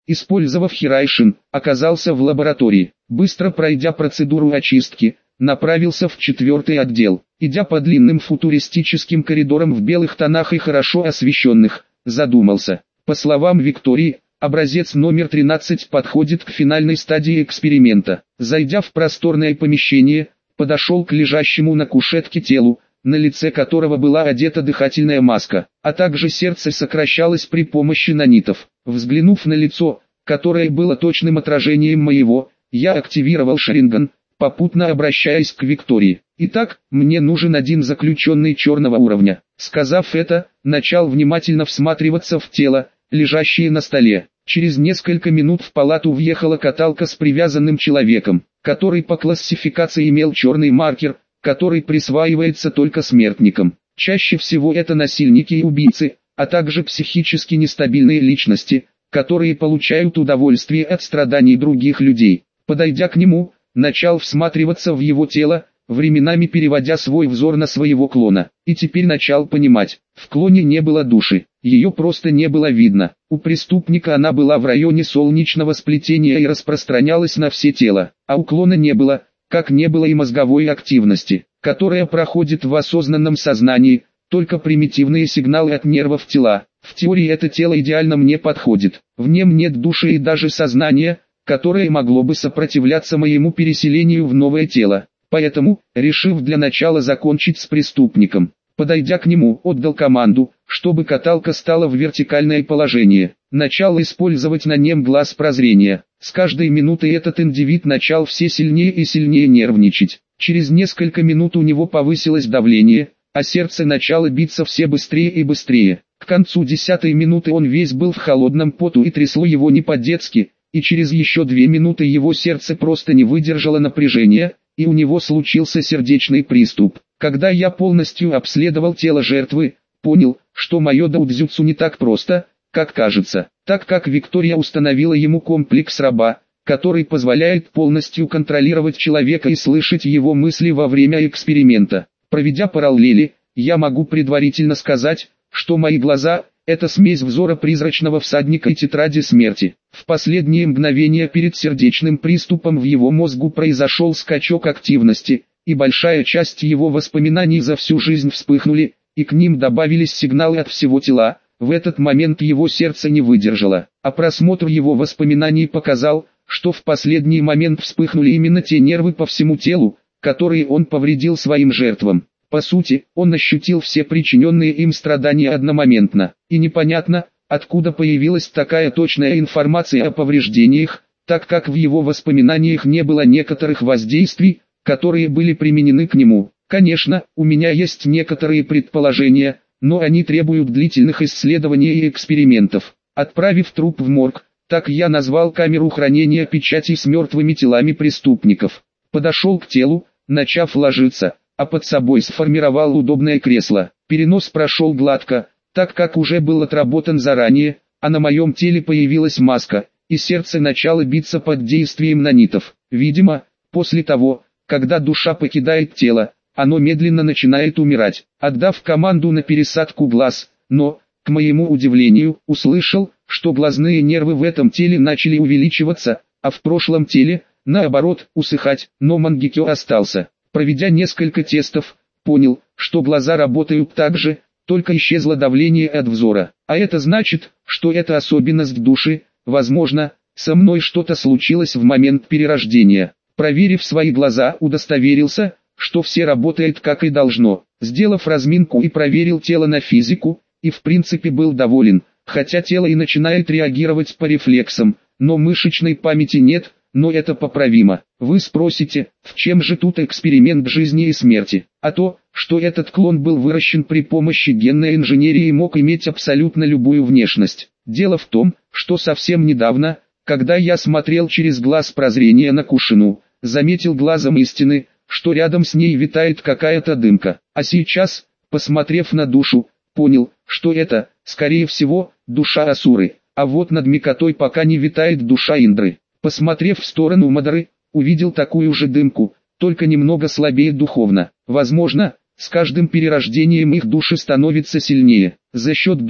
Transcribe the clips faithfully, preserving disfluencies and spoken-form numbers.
Использовав Хирайшин, оказался в лаборатории. Быстро пройдя процедуру очистки, направился в четвертый отдел. Идя по длинным футуристическим коридорам в белых тонах и хорошо освещенных, задумался. По словам Виктории, образец номер тринадцать подходит к финальной стадии эксперимента. Зайдя в просторное помещение, подошел к лежащему на кушетке телу, на лице которого была одета дыхательная маска, а также сердце сокращалось при помощи нанитов. Взглянув на лицо, которое было точным отражением моего, я активировал Шаринган, попутно обращаясь к Виктории. Итак, мне нужен один заключенный черного уровня. Сказав это, начал внимательно всматриваться в тело, лежащее на столе. Через несколько минут в палату въехала каталка с привязанным человеком, который по классификации имел черный маркер, который присваивается только смертникам. Чаще всего это насильники и убийцы, а также психически нестабильные личности, которые получают удовольствие от страданий других людей. Подойдя к нему, начал всматриваться в его тело, временами переводя свой взор на своего клона. И теперь начал понимать, в клоне не было души, ее просто не было видно. У преступника она была в районе солнечного сплетения и распространялась на все тело, а у клона не было, как не было и мозговой активности, которая проходит в осознанном сознании, только примитивные сигналы от нервов тела. В теории это тело идеально мне подходит, в нем нет души и даже сознания, которое могло бы сопротивляться моему переселению в новое тело. Поэтому, решив для начала закончить с преступником, подойдя к нему, отдал команду, чтобы каталка стала в вертикальное положение. Начал использовать на нем глаз прозрения. С каждой минутой этот индивид начал все сильнее и сильнее нервничать. Через несколько минут у него повысилось давление, а сердце начало биться все быстрее и быстрее. К концу десятой минуты он весь был в холодном поту и трясло его не по-детски, и через еще две минуты его сердце просто не выдержало напряжения, и у него случился сердечный приступ. Когда я полностью обследовал тело жертвы, понял, что мое даудзюцу не так просто, как кажется, так как Виктория установила ему комплекс раба, который позволяет полностью контролировать человека и слышать его мысли во время эксперимента. Проведя параллели, я могу предварительно сказать, что мои глаза – это смесь взора призрачного всадника и тетради смерти. В последние мгновения перед сердечным приступом в его мозгу произошел скачок активности, и большая часть его воспоминаний за всю жизнь вспыхнули, и к ним добавились сигналы от всего тела. В этот момент его сердце не выдержало, а просмотр его воспоминаний показал, что в последний момент вспыхнули именно те нервы по всему телу, которые он повредил своим жертвам. По сути, он ощутил все причиненные им страдания одномоментно, и непонятно, откуда появилась такая точная информация о повреждениях, так как в его воспоминаниях не было некоторых воздействий, которые были применены к нему. Конечно, у меня есть некоторые предположения, но они требуют длительных исследований и экспериментов. Отправив труп в морг, так я назвал камеру хранения печатей с мертвыми телами преступников. Подошел к телу, начав ложиться, а под собой сформировал удобное кресло. Перенос прошел гладко, так как уже был отработан заранее, а на моем теле появилась маска, и сердце начало биться под действием нанитов. Видимо, после того, когда душа покидает тело, оно медленно начинает умирать. Отдав команду на пересадку глаз, но, к моему удивлению, услышал, что глазные нервы в этом теле начали увеличиваться, а в прошлом теле, наоборот, усыхать, но Мангекё остался. Проведя несколько тестов, понял, что глаза работают так же, только исчезло давление от взора. А это значит, что это особенность души, возможно, со мной что-то случилось в момент перерождения. Проверив свои глаза, удостоверился, что все работает как и должно. Сделав разминку и проверил тело на физику, и в принципе был доволен, хотя тело и начинает реагировать по рефлексам, но мышечной памяти нет, но это поправимо. Вы спросите, в чем же тут эксперимент жизни и смерти? А то, что этот клон был выращен при помощи генной инженерии и мог иметь абсолютно любую внешность. Дело в том, что совсем недавно, когда я смотрел через глаз прозрения на Кушину, заметил глазом истины, что рядом с ней витает какая-то дымка. А сейчас, посмотрев на душу, понял, что это, скорее всего, душа Асуры, а вот над Микотой пока не витает душа Индры. Посмотрев в сторону Мадары, увидел такую же дымку, только немного слабее духовно. Возможно, с каждым перерождением их души становятся сильнее. За счет душ,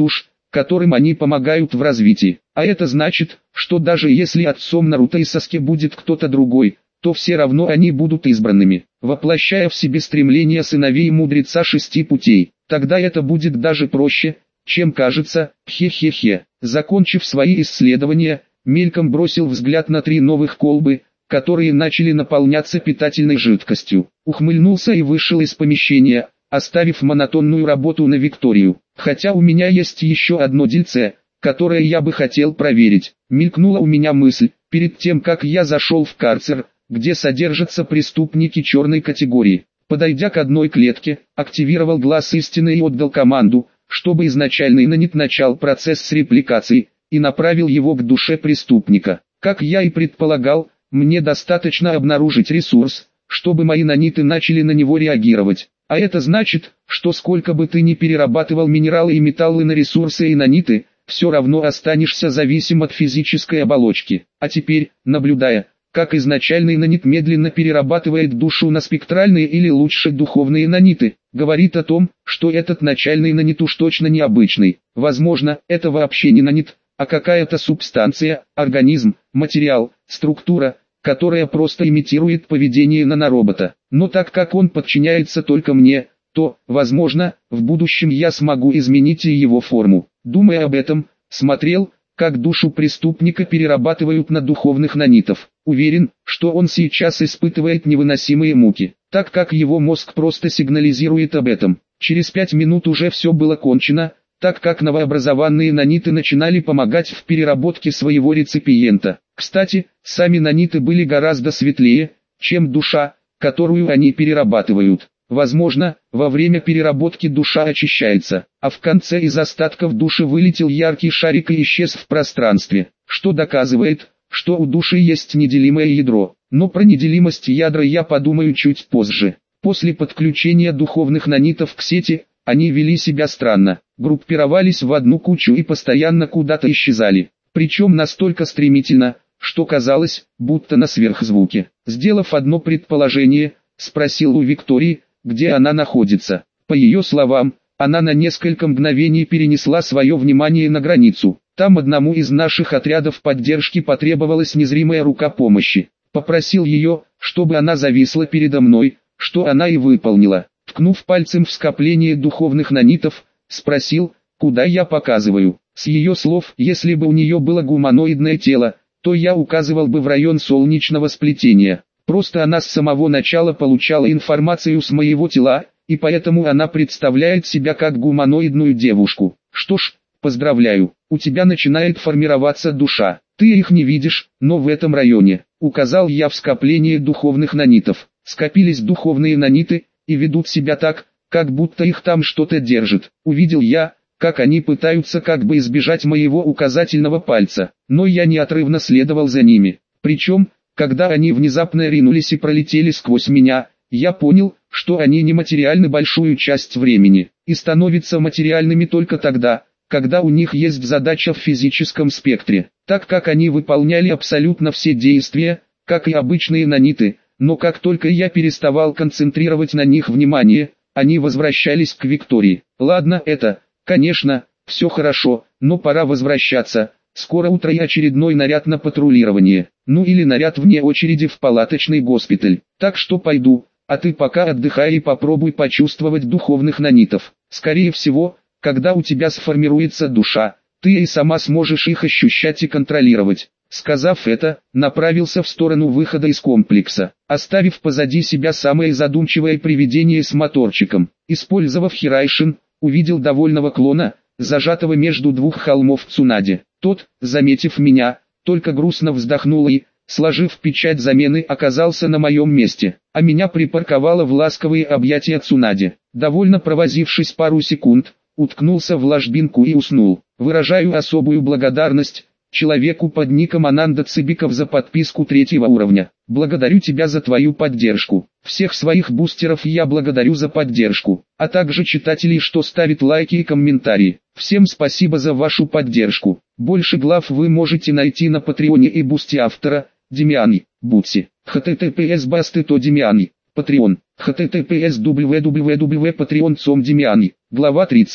которым они помогают в развитии. А это значит, что даже если отцом Наруто и Саске будет кто-то другой, то все равно они будут избранными, воплощая в себе стремление сыновей мудреца шести путей. Тогда это будет даже проще, чем кажется. Хе-хе-хе. Закончив свои исследования, мельком бросил взгляд на три новых колбы, которые начали наполняться питательной жидкостью. Ухмыльнулся и вышел из помещения, оставив монотонную работу на Викторию. Хотя у меня есть еще одно дельце, которое я бы хотел проверить. Мелькнула у меня мысль, перед тем как я зашел в карцер, где содержатся преступники черной категории. Подойдя к одной клетке, активировал глаз истины и отдал команду, чтобы изначальный нанит начал процесс с репликацией, и направил его к душе преступника. Как я и предполагал, мне достаточно обнаружить ресурс, чтобы мои наниты начали на него реагировать. А это значит, что сколько бы ты ни перерабатывал минералы и металлы на ресурсы и наниты, все равно останешься зависим от физической оболочки. А теперь, наблюдая, как изначальный нанит медленно перерабатывает душу на спектральные или лучше духовные наниты, говорит о том, что этот начальный нанит уж точно необычный. Возможно, это вообще не нанит, а какая-то субстанция, организм, материал, структура, которая просто имитирует поведение наноробота. Но так как он подчиняется только мне, то, возможно, в будущем я смогу изменить и его форму. Думая об этом, смотрел, как душу преступника перерабатывают на духовных нанитов. Уверен, что он сейчас испытывает невыносимые муки, так как его мозг просто сигнализирует об этом. Через пять минут уже все было кончено, так как новообразованные наниты начинали помогать в переработке своего реципиента. Кстати, сами наниты были гораздо светлее, чем душа, которую они перерабатывают. Возможно, во время переработки душа очищается, а в конце из остатков души вылетел яркий шарик и исчез в пространстве, что доказывает, что у души есть неделимое ядро. Но про неделимость ядра я подумаю чуть позже. После подключения духовных нанитов к сети, они вели себя странно, группировались в одну кучу и постоянно куда-то исчезали, причем настолько стремительно, что казалось, будто на сверхзвуке. Сделав одно предположение, спросил у Виктории, где она находится. По ее словам, она на несколько мгновений перенесла свое внимание на границу. Там одному из наших отрядов поддержки потребовалась незримая рука помощи. Попросил ее, чтобы она зависла передо мной, что она и выполнила. Ткнув пальцем в скопление духовных нанитов, спросил, куда я показываю. С ее слов, если бы у нее было гуманоидное тело, то я указывал бы в район солнечного сплетения. Просто она с самого начала получала информацию с моего тела, и поэтому она представляет себя как гуманоидную девушку. Что ж, поздравляю, у тебя начинает формироваться душа. Ты их не видишь, но в этом районе, указал я в скопление духовных нанитов. Скопились духовные наниты, и ведут себя так, как будто их там что-то держит. Увидел я, как они пытаются как бы избежать моего указательного пальца, но я неотрывно следовал за ними. Причем, когда они внезапно ринулись и пролетели сквозь меня, я понял, что они нематериальны большую часть времени, и становятся материальными только тогда, когда у них есть задача в физическом спектре, так как они выполняли абсолютно все действия, как и обычные наниты, но как только я переставал концентрировать на них внимание, они возвращались к Виктории. Ладно, это, конечно, все хорошо, но пора возвращаться. Скоро утро и очередной наряд на патрулирование, ну или наряд вне очереди в палаточный госпиталь. Так что пойду, а ты пока отдыхай и попробуй почувствовать духовных нанитов. Скорее всего, когда у тебя сформируется душа, ты и сама сможешь их ощущать и контролировать. Сказав это, направился в сторону выхода из комплекса, оставив позади себя самое задумчивое привидение с моторчиком. Использовав Хирайшин, увидел довольного клона, зажатого между двух холмов Цунаде. Тот, заметив меня, только грустно вздохнул и, сложив печать замены, оказался на моем месте, а меня припарковало в ласковые объятия Цунаде. Довольно провозившись пару секунд, уткнулся в ложбинку и уснул. Выражаю особую благодарность человеку под ником Ананда Цибиков за подписку третьего уровня. Благодарю тебя за твою поддержку. Всех своих бустеров я благодарю за поддержку, а также читателей, что ставят лайки и комментарии. Всем спасибо за вашу поддержку. Больше глав вы можете найти на Патреоне и Бусти автора, Демиани, Бутси. https басты то Демиани, Patreon, https www.patreon.com Демиани. Глава тридцать.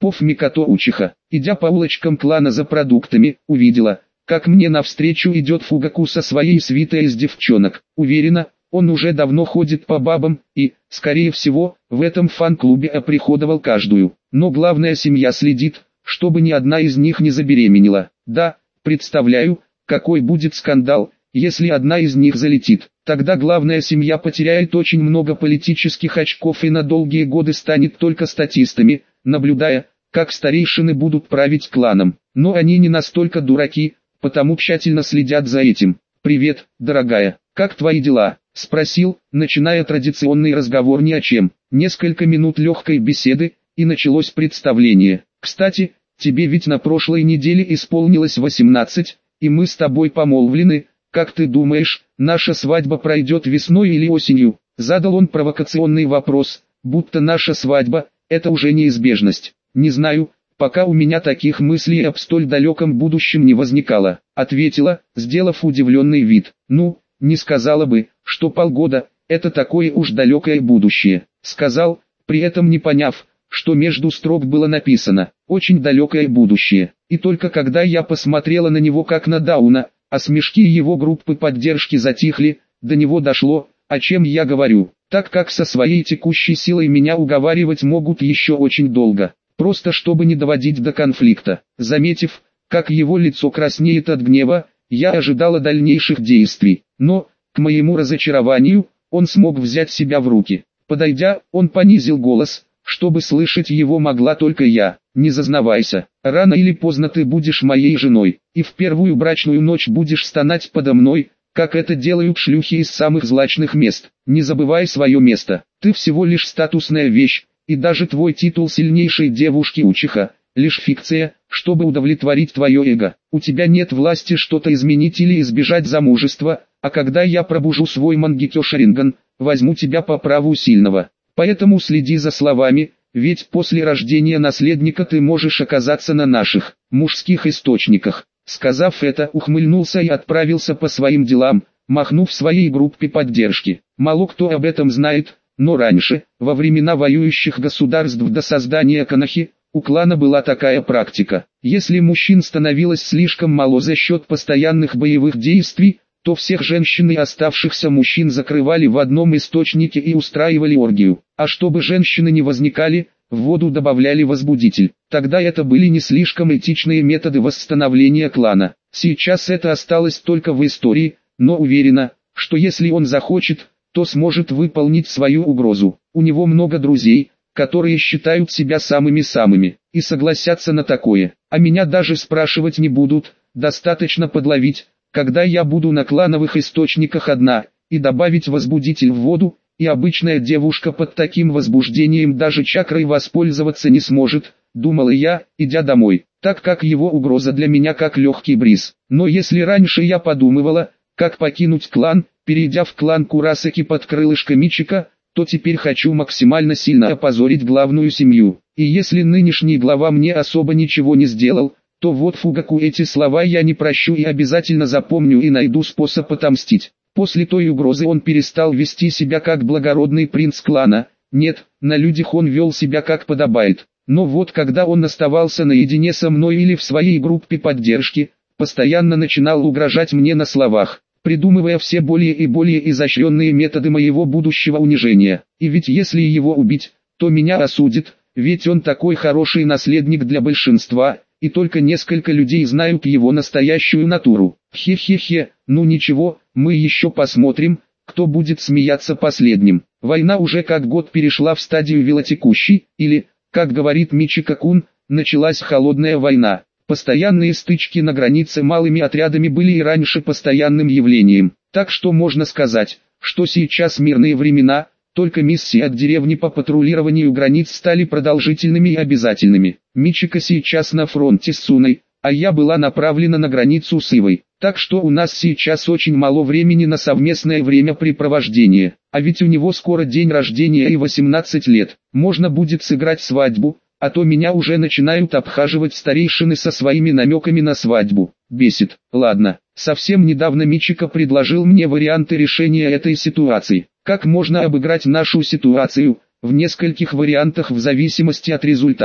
Пов Микото Учиха, идя по улочкам клана за продуктами, увидела, как мне навстречу идет Фугаку со своей свитой из девчонок. Уверена, он уже давно ходит по бабам, и, скорее всего, в этом фан-клубе оприходовал каждую. Но главная, семья следит, чтобы ни одна из них не забеременела. Да, представляю, какой будет скандал, если одна из них залетит. Тогда главная семья потеряет очень много политических очков и на долгие годы станет только статистами, наблюдая, как старейшины будут править кланом. Но они не настолько дураки, потому тщательно следят за этим. «Привет, дорогая, как твои дела?» — спросил, начиная традиционный разговор ни о чем. Несколько минут легкой беседы, и началось представление. «Кстати, тебе ведь на прошлой неделе исполнилось восемнадцать, и мы с тобой помолвлены. Как ты думаешь, наша свадьба пройдет весной или осенью?» Задал он провокационный вопрос, будто наша свадьба — это уже неизбежность. «Не знаю, пока у меня таких мыслей об столь далеком будущем не возникало», — ответила, сделав удивленный вид. «Ну, не сказала бы, что полгода — это такое уж далекое будущее», — сказал, при этом не поняв, что между строк было написано «очень далекое будущее». И только когда я посмотрела на него как на Дауна, а смешки его группы поддержки затихли, до него дошло, о чем я говорю, так как со своей текущей силой меня уговаривать могут еще очень долго, просто чтобы не доводить до конфликта. Заметив, как его лицо краснеет от гнева, я ожидала дальнейших действий, но, к моему разочарованию, он смог взять себя в руки. Подойдя, он понизил голос, чтобы слышать его могла только я. «Не зазнавайся, рано или поздно ты будешь моей женой, и в первую брачную ночь будешь стонать подо мной, как это делают шлюхи из самых злачных мест. Не забывай свое место, ты всего лишь статусная вещь, и даже твой титул сильнейшей девушки Учиха — лишь фикция, чтобы удовлетворить твое эго. У тебя нет власти что-то изменить или избежать замужества, а когда я пробужу свой Мангекё Шаринган, возьму тебя по праву сильного. Поэтому следи за словами, ведь после рождения наследника ты можешь оказаться на наших мужских источниках». Сказав это, ухмыльнулся и отправился по своим делам, махнув своей группе поддержки. Мало кто об этом знает, но раньше, во времена воюющих государств до создания Конохи, у клана была такая практика. Если мужчин становилось слишком мало за счет постоянных боевых действий, то всех женщин и оставшихся мужчин закрывали в одном источнике и устраивали оргию. А чтобы женщины не возникали, в воду добавляли возбудитель. Тогда это были не слишком этичные методы восстановления клана. Сейчас это осталось только в истории, но уверена, что если он захочет, то сможет выполнить свою угрозу. У него много друзей, которые считают себя самыми-самыми, и согласятся на такое. А меня даже спрашивать не будут, достаточно подловить, когда я буду на клановых источниках одна, и добавить возбудитель в воду, и обычная девушка под таким возбуждением даже чакрой воспользоваться не сможет, думала я, идя домой, так как его угроза для меня как легкий бриз. Но если раньше я подумывала, как покинуть клан, перейдя в клан Курасаки под крылышко Мичика, то теперь хочу максимально сильно опозорить главную семью. И если нынешний глава мне особо ничего не сделал, то вот Фугаку эти слова я не прощу и обязательно запомню и найду способ отомстить. После той угрозы он перестал вести себя как благородный принц клана. Нет, на людях он вел себя как подобает. Но вот когда он оставался наедине со мной или в своей группе поддержки, постоянно начинал угрожать мне на словах, придумывая все более и более изощренные методы моего будущего унижения. И ведь если его убить, то меня осудят, ведь он такой хороший наследник для большинства, и только несколько людей знают его настоящую натуру. Хе-хе-хе, ну ничего, мы еще посмотрим, кто будет смеяться последним. Война уже как год перешла в стадию велотекущей, или, как говорит Мичика-кун, началась холодная война. Постоянные стычки на границе малыми отрядами были и раньше постоянным явлением. Так что можно сказать, что сейчас мирные времена, только миссии от деревни по патрулированию границ стали продолжительными и обязательными. Мичика сейчас на фронте с Суной, а я была направлена на границу с Ивой. Так что у нас сейчас очень мало времени на совместное времяпрепровождение. А ведь у него скоро день рождения и восемнадцать лет. Можно будет сыграть свадьбу, а то меня уже начинают обхаживать старейшины со своими намеками на свадьбу. Бесит. Ладно, совсем недавно Мичика предложил мне варианты решения этой ситуации. Как можно обыграть нашу ситуацию, в нескольких вариантах в зависимости от результата.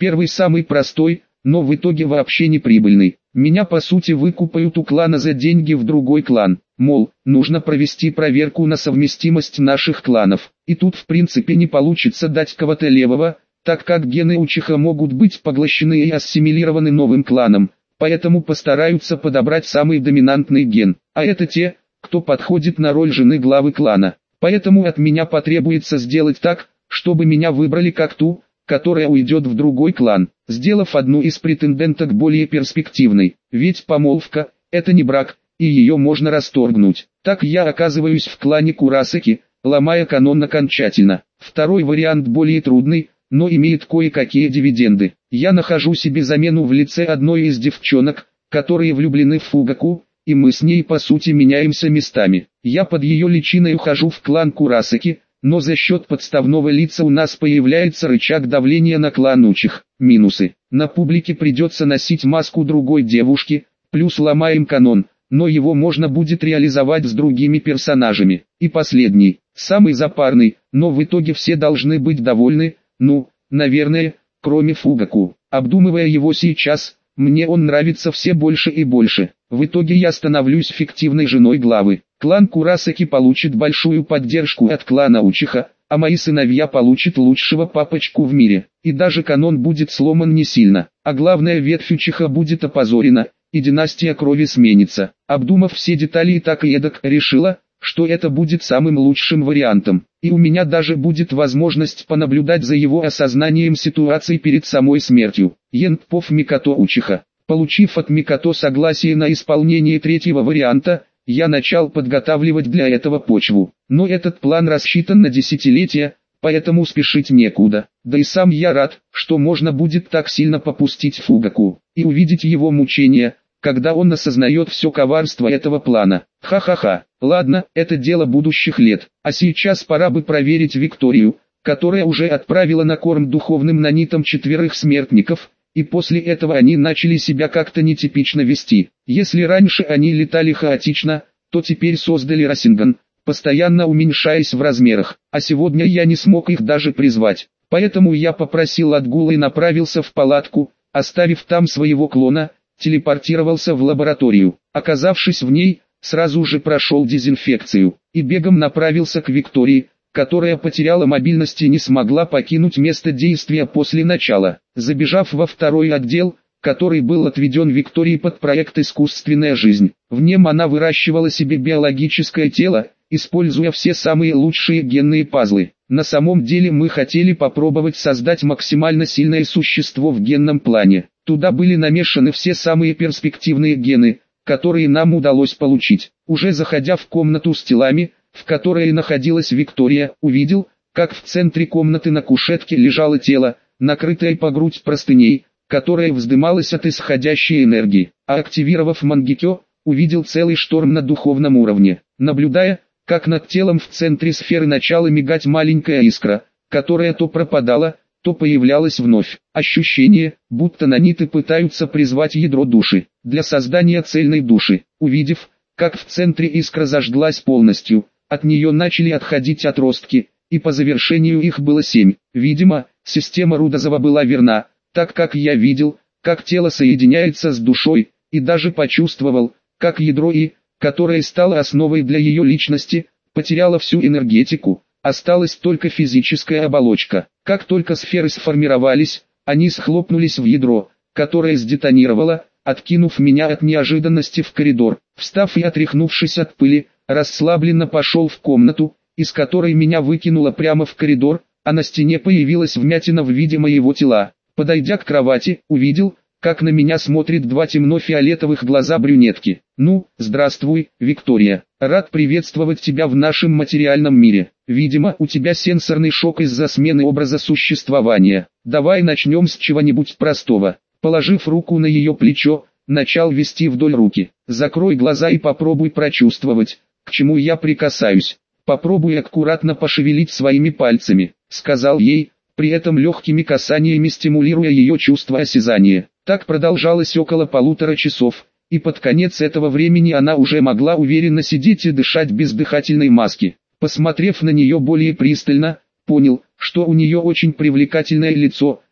Первый самый простой, но в итоге вообще не прибыльный. Меня по сути выкупают у клана за деньги в другой клан. Мол, нужно провести проверку на совместимость наших кланов. И тут в принципе не получится дать кого-то левого, так как гены учиха могут быть поглощены и ассимилированы новым кланом. Поэтому постараются подобрать самый доминантный ген. А это те, кто подходит на роль жены главы клана. Поэтому от меня потребуется сделать так, чтобы меня выбрали как ту, которая уйдет в другой клан, сделав одну из претенденток более перспективной. Ведь помолвка – это не брак, и ее можно расторгнуть. Так я оказываюсь в клане Курасаки, ломая канон окончательно. Второй вариант более трудный, но имеет кое-какие дивиденды. Я нахожу себе замену в лице одной из девчонок, которые влюблены в Фугаку, и мы с ней по сути меняемся местами. Я под ее личиной ухожу в клан Курасаки, но за счет подставного лица у нас появляется рычаг давления на клан учих. Минусы. На публике придется носить маску другой девушки, плюс ломаем канон, но его можно будет реализовать с другими персонажами. И последний, самый запарный, но в итоге все должны быть довольны, ну, наверное, кроме Фугаку. Обдумывая его сейчас, мне он нравится все больше и больше. В итоге я становлюсь фиктивной женой главы. Клан Курасаки получит большую поддержку от клана Учиха, а мои сыновья получат лучшего папочку в мире. И даже канон будет сломан не сильно, а главная ветвь Учиха будет опозорена, и династия крови сменится. Обдумав все детали и так и эдак решила, что это будет самым лучшим вариантом. И у меня даже будет возможность понаблюдать за его осознанием ситуации перед самой смертью. Янпов Микото Учиха. Получив от Микото согласие на исполнение третьего варианта, я начал подготавливать для этого почву. Но этот план рассчитан на десятилетия, поэтому спешить некуда. Да и сам я рад, что можно будет так сильно попустить Фугаку, и увидеть его мучения, когда он осознает все коварство этого плана. Ха-ха-ха. Ладно, это дело будущих лет. А сейчас пора бы проверить Викторию, которая уже отправила на корм духовным нанитам четверых смертников, и после этого они начали себя как-то нетипично вести. Если раньше они летали хаотично, то теперь создали Расинган, постоянно уменьшаясь в размерах, а сегодня я не смог их даже призвать. Поэтому я попросил отгула и направился в палатку, оставив там своего клона, телепортировался в лабораторию. Оказавшись в ней, сразу же прошел дезинфекцию, и бегом направился к Виктории, которая потеряла мобильность и не смогла покинуть место действия после начала. Забежав во второй отдел, который был отведен Виктории под проект «Искусственная жизнь», в нем она выращивала себе биологическое тело, используя все самые лучшие генные пазлы. На самом деле мы хотели попробовать создать максимально сильное существо в генном плане. Туда были намешаны все самые перспективные гены, которые нам удалось получить. Уже заходя в комнату с телами, в которой находилась Виктория, увидел, как в центре комнаты на кушетке лежало тело, накрытое по грудь простыней, которое вздымалось от исходящей энергии. А активировав Мангекё, увидел целый шторм на духовном уровне. Наблюдая, как над телом в центре сферы начала мигать маленькая искра, которая то пропадала, то появлялась вновь. Ощущение, будто наниты пытаются призвать ядро души, для создания цельной души. Увидев, как в центре искра зажглась полностью, от нее начали отходить отростки, и по завершению их было семь. Видимо, система Рудозова была верна, так как я видел, как тело соединяется с душой, и даже почувствовал, как ядро И, которое стало основой для ее личности, потеряло всю энергетику, осталась только физическая оболочка. Как только сферы сформировались, они схлопнулись в ядро, которое сдетонировало, откинув меня от неожиданности в коридор. Встав и отряхнувшись от пыли, расслабленно пошел в комнату, из которой меня выкинуло прямо в коридор, а на стене появилась вмятина в виде моего тела. Подойдя к кровати, увидел, как на меня смотрят два темно-фиолетовых глаза брюнетки. «Ну, здравствуй, Виктория. Рад приветствовать тебя в нашем материальном мире. Видимо, у тебя сенсорный шок из-за смены образа существования. Давай начнем с чего-нибудь простого». Положив руку на ее плечо, начал вести вдоль руки. «Закрой глаза и попробуй прочувствовать, к чему я прикасаюсь. Попробуй аккуратно пошевелить своими пальцами», — сказал ей, при этом легкими касаниями стимулируя ее чувство осязания. Так продолжалось около полутора часов, и под конец этого времени она уже могла уверенно сидеть и дышать без дыхательной маски. Посмотрев на нее более пристально, понял, что у нее очень привлекательное лицо,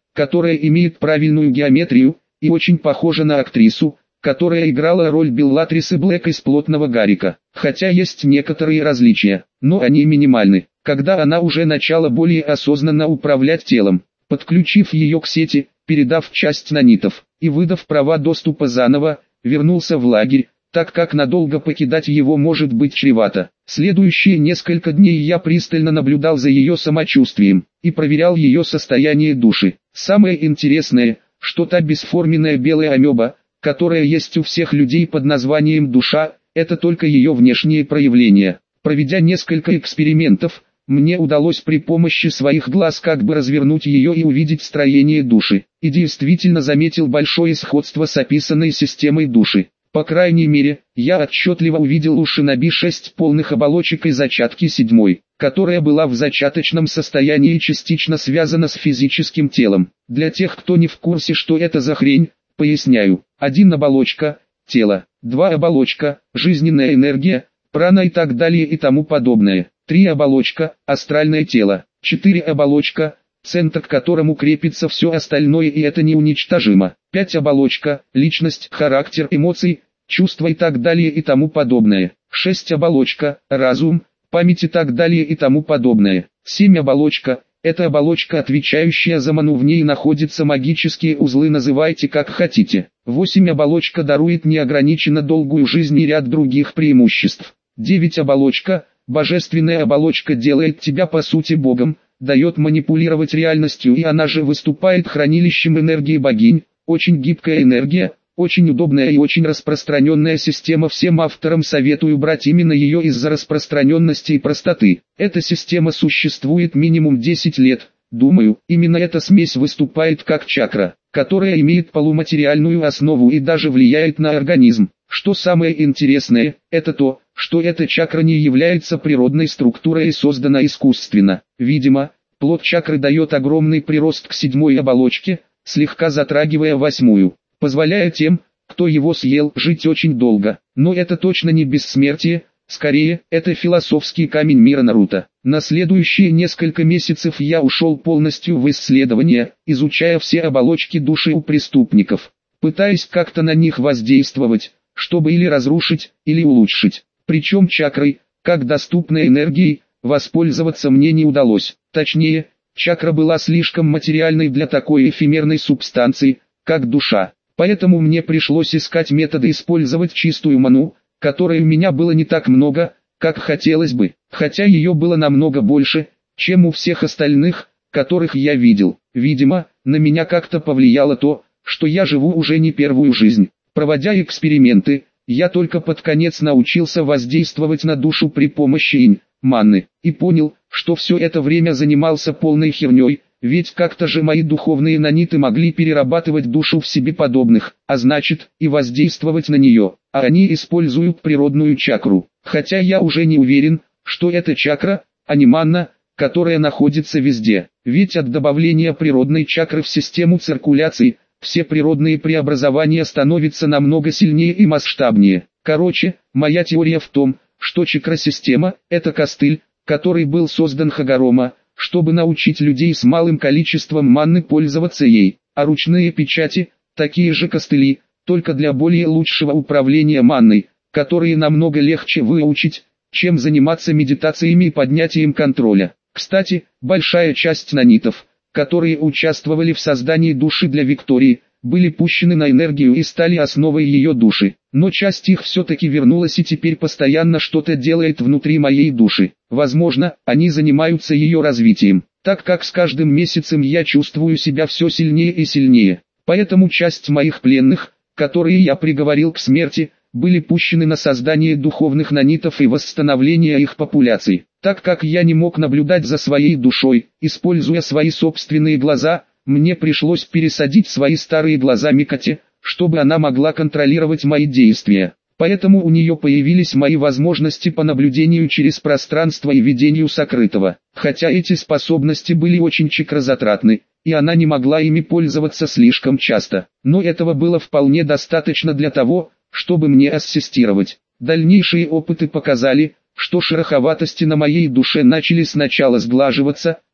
которая имеет правильную геометрию, и очень похожа на актрису, которая играла роль Беллатрисы Блэк из «Плотного Гаррика». Хотя есть некоторые различия, но они минимальны. Когда она уже начала более осознанно управлять телом, подключив ее к сети, передав часть нанитов, и выдав права доступа заново, вернулся в лагерь, так как надолго покидать его может быть чревато. Следующие несколько дней я пристально наблюдал за ее самочувствием, и проверял ее состояние души. Самое интересное, что та бесформенная белая амеба, которая есть у всех людей под названием душа, это только ее внешние проявления. Проведя несколько экспериментов, мне удалось при помощи своих глаз как бы развернуть ее и увидеть строение души, и действительно заметил большое сходство с описанной системой души. По крайней мере, я отчетливо увидел у шиноби шесть полных оболочек и зачатки седьмой, которая была в зачаточном состоянии и частично связана с физическим телом. Для тех, кто не в курсе, что это за хрень, поясняю. Один оболочка – тело, два оболочка – жизненная энергия, прана и так далее и тому подобное. Три оболочка – астральное тело, четыре оболочка – центр, к которому крепится все остальное, и это неуничтожимо. Пять оболочка – личность, характер, эмоции, чувства и так далее и тому подобное. Шесть оболочка – разум, память и так далее и тому подобное. Семь оболочка – это оболочка, отвечающая за ману, в ней находятся магические узлы, называйте как хотите. Восемь оболочка дарует неограниченно долгую жизнь и ряд других преимуществ. Девять оболочка – божественная оболочка, делает тебя по сути богом, дает манипулировать реальностью, и она же выступает хранилищем энергии богинь. Очень гибкая энергия, очень удобная и очень распространенная система. Всем авторам советую брать именно ее из-за распространенности и простоты. Эта система существует минимум десять лет. Думаю, именно эта смесь выступает как чакра, которая имеет полуматериальную основу и даже влияет на организм. Что самое интересное, это то, что эта чакра не является природной структурой и создана искусственно. Видимо, плод чакры дает огромный прирост к седьмой оболочке, слегка затрагивая восьмую, позволяя тем, кто его съел, жить очень долго. Но это точно не бессмертие, скорее, это философский камень мира Наруто. На следующие несколько месяцев я ушел полностью в исследование, изучая все оболочки души у преступников, пытаясь как-то на них воздействовать, чтобы или разрушить, или улучшить. Причем чакрой, как доступной энергией, воспользоваться мне не удалось. Точнее, чакра была слишком материальной для такой эфемерной субстанции, как душа. Поэтому мне пришлось искать методы использовать чистую ману, которой у меня было не так много, как хотелось бы, хотя ее было намного больше, чем у всех остальных, которых я видел. Видимо, на меня как-то повлияло то, что я живу уже не первую жизнь. Проводя эксперименты, я только под конец научился воздействовать на душу при помощи инь, манны, и понял, что все это время занимался полной херней, ведь как-то же мои духовные наниты могли перерабатывать душу в себе подобных, а значит, и воздействовать на нее, а они используют природную чакру. Хотя я уже не уверен, что это чакра, а не манна, которая находится везде, ведь от добавления природной чакры в систему циркуляции, все природные преобразования становятся намного сильнее и масштабнее. Короче, моя теория в том, что чакра-система – это костыль, который был создан Хагорома, чтобы научить людей с малым количеством манны пользоваться ей, а ручные печати – такие же костыли, только для более лучшего управления манной, которые намного легче выучить, чем заниматься медитациями и поднятием контроля. Кстати, большая часть нанитов, которые участвовали в создании души для Виктории, были пущены на энергию и стали основой ее души. Но часть их все-таки вернулась и теперь постоянно что-то делает внутри моей души. Возможно, они занимаются ее развитием, так как с каждым месяцем я чувствую себя все сильнее и сильнее. Поэтому часть моих пленных, которые я приговорил к смерти, были пущены на создание духовных нанитов и восстановление их популяций. Так как я не мог наблюдать за своей душой, используя свои собственные глаза, мне пришлось пересадить свои старые глаза Микоте, чтобы она могла контролировать мои действия. Поэтому у нее появились мои возможности по наблюдению через пространство и видению сокрытого. Хотя эти способности были очень чакрозатратны, и она не могла ими пользоваться слишком часто. Но этого было вполне достаточно для того, чтобы мне ассистировать. Дальнейшие опыты показали, что шероховатости на моей душе начали сначала сглаживаться,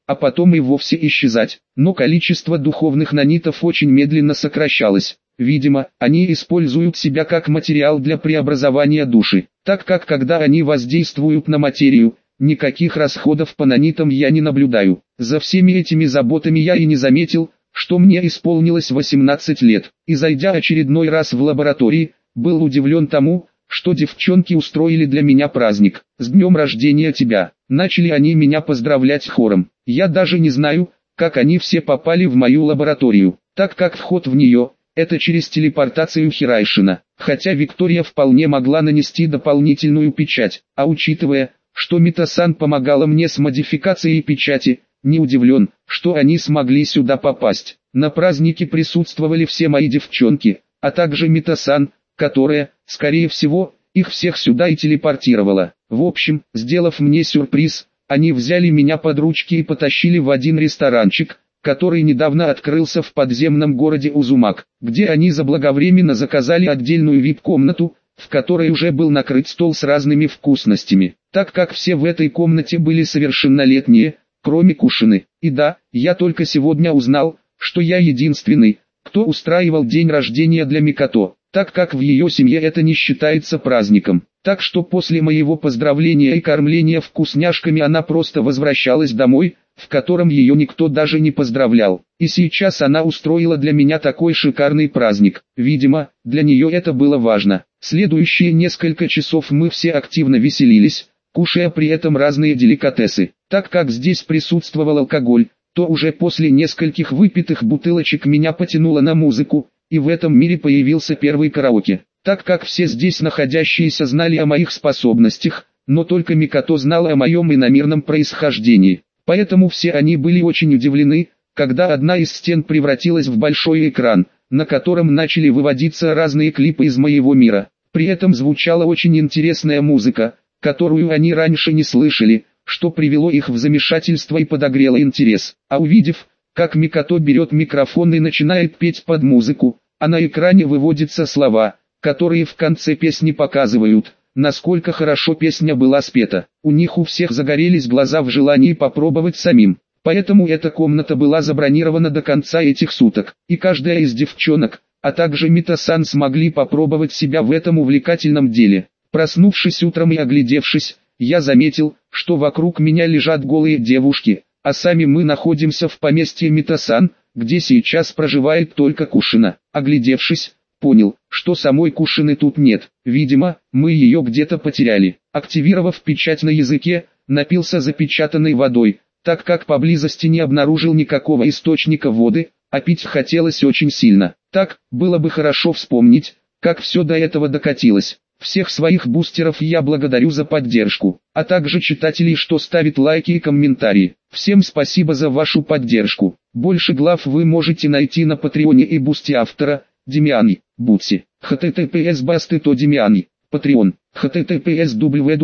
а потом и вовсе исчезать. Но количество духовных нанитов очень медленно сокращалось. Видимо, они используют себя как материал для преобразования души, так как когда они воздействуют на материю, никаких расходов по нанитам я не наблюдаю. За всеми этими заботами я и не заметил, что мне исполнилось восемнадцать лет, и зайдя очередной раз в лаборатории, был удивлен тому, что девчонки устроили для меня праздник. «С днем рождения тебя!» Начали они меня поздравлять хором. Я даже не знаю, как они все попали в мою лабораторию, так как вход в нее – это через телепортацию Хирайшина, хотя Виктория вполне могла нанести дополнительную печать, а учитывая, что Митасан помогала мне с модификацией печати, не удивлен, что они смогли сюда попасть. На празднике присутствовали все мои девчонки, а также Митасан, которая, скорее всего, их всех сюда и телепортировала. В общем, сделав мне сюрприз, они взяли меня под ручки и потащили в один ресторанчик, который недавно открылся в подземном городе Узумак, где они заблаговременно заказали отдельную вип-комнату, в которой уже был накрыт стол с разными вкусностями, так как все в этой комнате были совершеннолетние, кроме Кушины. И да, я только сегодня узнал, что я единственный, кто устраивал день рождения для Микото, так как в ее семье это не считается праздником. Так что после моего поздравления и кормления вкусняшками она просто возвращалась домой, в котором ее никто даже не поздравлял. И сейчас она устроила для меня такой шикарный праздник. Видимо, для нее это было важно. Следующие несколько часов мы все активно веселились, кушая при этом разные деликатесы. Так как здесь присутствовал алкоголь, то уже после нескольких выпитых бутылочек меня потянуло на музыку, и в этом мире появился первый караоке. Так как все здесь находящиеся знали о моих способностях, но только Микото знала о моем иномирном происхождении. Поэтому все они были очень удивлены, когда одна из стен превратилась в большой экран, на котором начали выводиться разные клипы из моего мира. При этом звучала очень интересная музыка, которую они раньше не слышали, что привело их в замешательство и подогрело интерес. А увидев, как Микото берет микрофон и начинает петь под музыку, а на экране выводятся слова, которые в конце песни показывают, насколько хорошо песня была спета. У них у всех загорелись глаза в желании попробовать самим. Поэтому эта комната была забронирована до конца этих суток. И каждая из девчонок, а также Митасан смогли попробовать себя в этом увлекательном деле. Проснувшись утром и оглядевшись, я заметил, что вокруг меня лежат голые девушки, а сами мы находимся в поместье Митасан, где сейчас проживает только Кушина. Оглядевшись, понял, что самой Кушины тут нет. Видимо, мы ее где-то потеряли. Активировав печать на языке, напился запечатанной водой, так как поблизости не обнаружил никакого источника воды, а пить хотелось очень сильно. Так, было бы хорошо вспомнить, как все до этого докатилось. Всех своих бустеров я благодарю за поддержку, а также читателей, что ставят лайки и комментарии. Всем спасибо за вашу поддержку. Больше глав вы можете найти на Патреоне и Бусти автора, Демиани, Бутси, https басты то Демиани, Patreon, https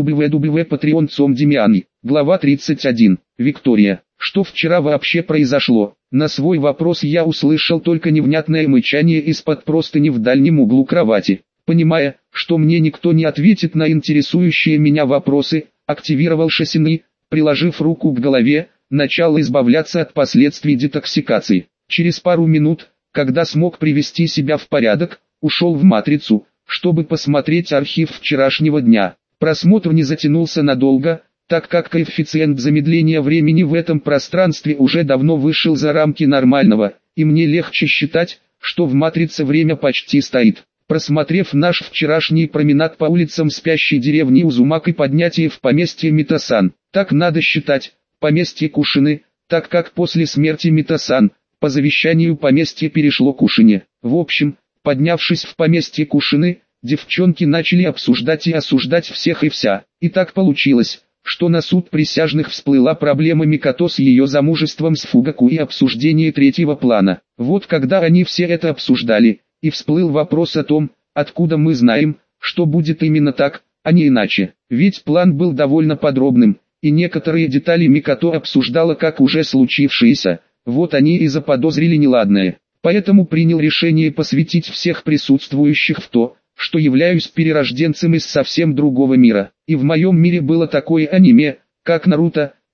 www patreon точка com Демиани, глава тридцать один, Виктория. Что вчера вообще произошло? На свой вопрос я услышал только невнятное мычание из-под простыни в дальнем углу кровати. Понимая, что мне никто не ответит на интересующие меня вопросы, активировал Шосины, приложив руку к голове, начал избавляться от последствий детоксикации. Через пару минут, когда смог привести себя в порядок, ушел в матрицу, чтобы посмотреть архив вчерашнего дня. Просмотр не затянулся надолго, так как коэффициент замедления времени в этом пространстве уже давно вышел за рамки нормального, и мне легче считать, что в матрице время почти стоит. Просмотрев наш вчерашний променад по улицам спящей деревни Узумак и поднятие в поместье Митасан, так надо считать, поместье Кушины, так как после смерти Митасан, по завещанию поместье перешло Кушине. В общем, поднявшись в поместье Кушины, девчонки начали обсуждать и осуждать всех и вся. И так получилось, что на суд присяжных всплыла проблема Микото с ее замужеством с Фугаку и обсуждение третьего плана. Вот когда они все это обсуждали, и всплыл вопрос о том, откуда мы знаем, что будет именно так, а не иначе. Ведь план был довольно подробным, и некоторые детали Микото обсуждала как уже случившиеся, вот они и заподозрили неладное. Поэтому принял решение посвятить всех присутствующих в то, что являюсь перерожденцем из совсем другого мира. И в моем мире было такое аниме, как Наруто,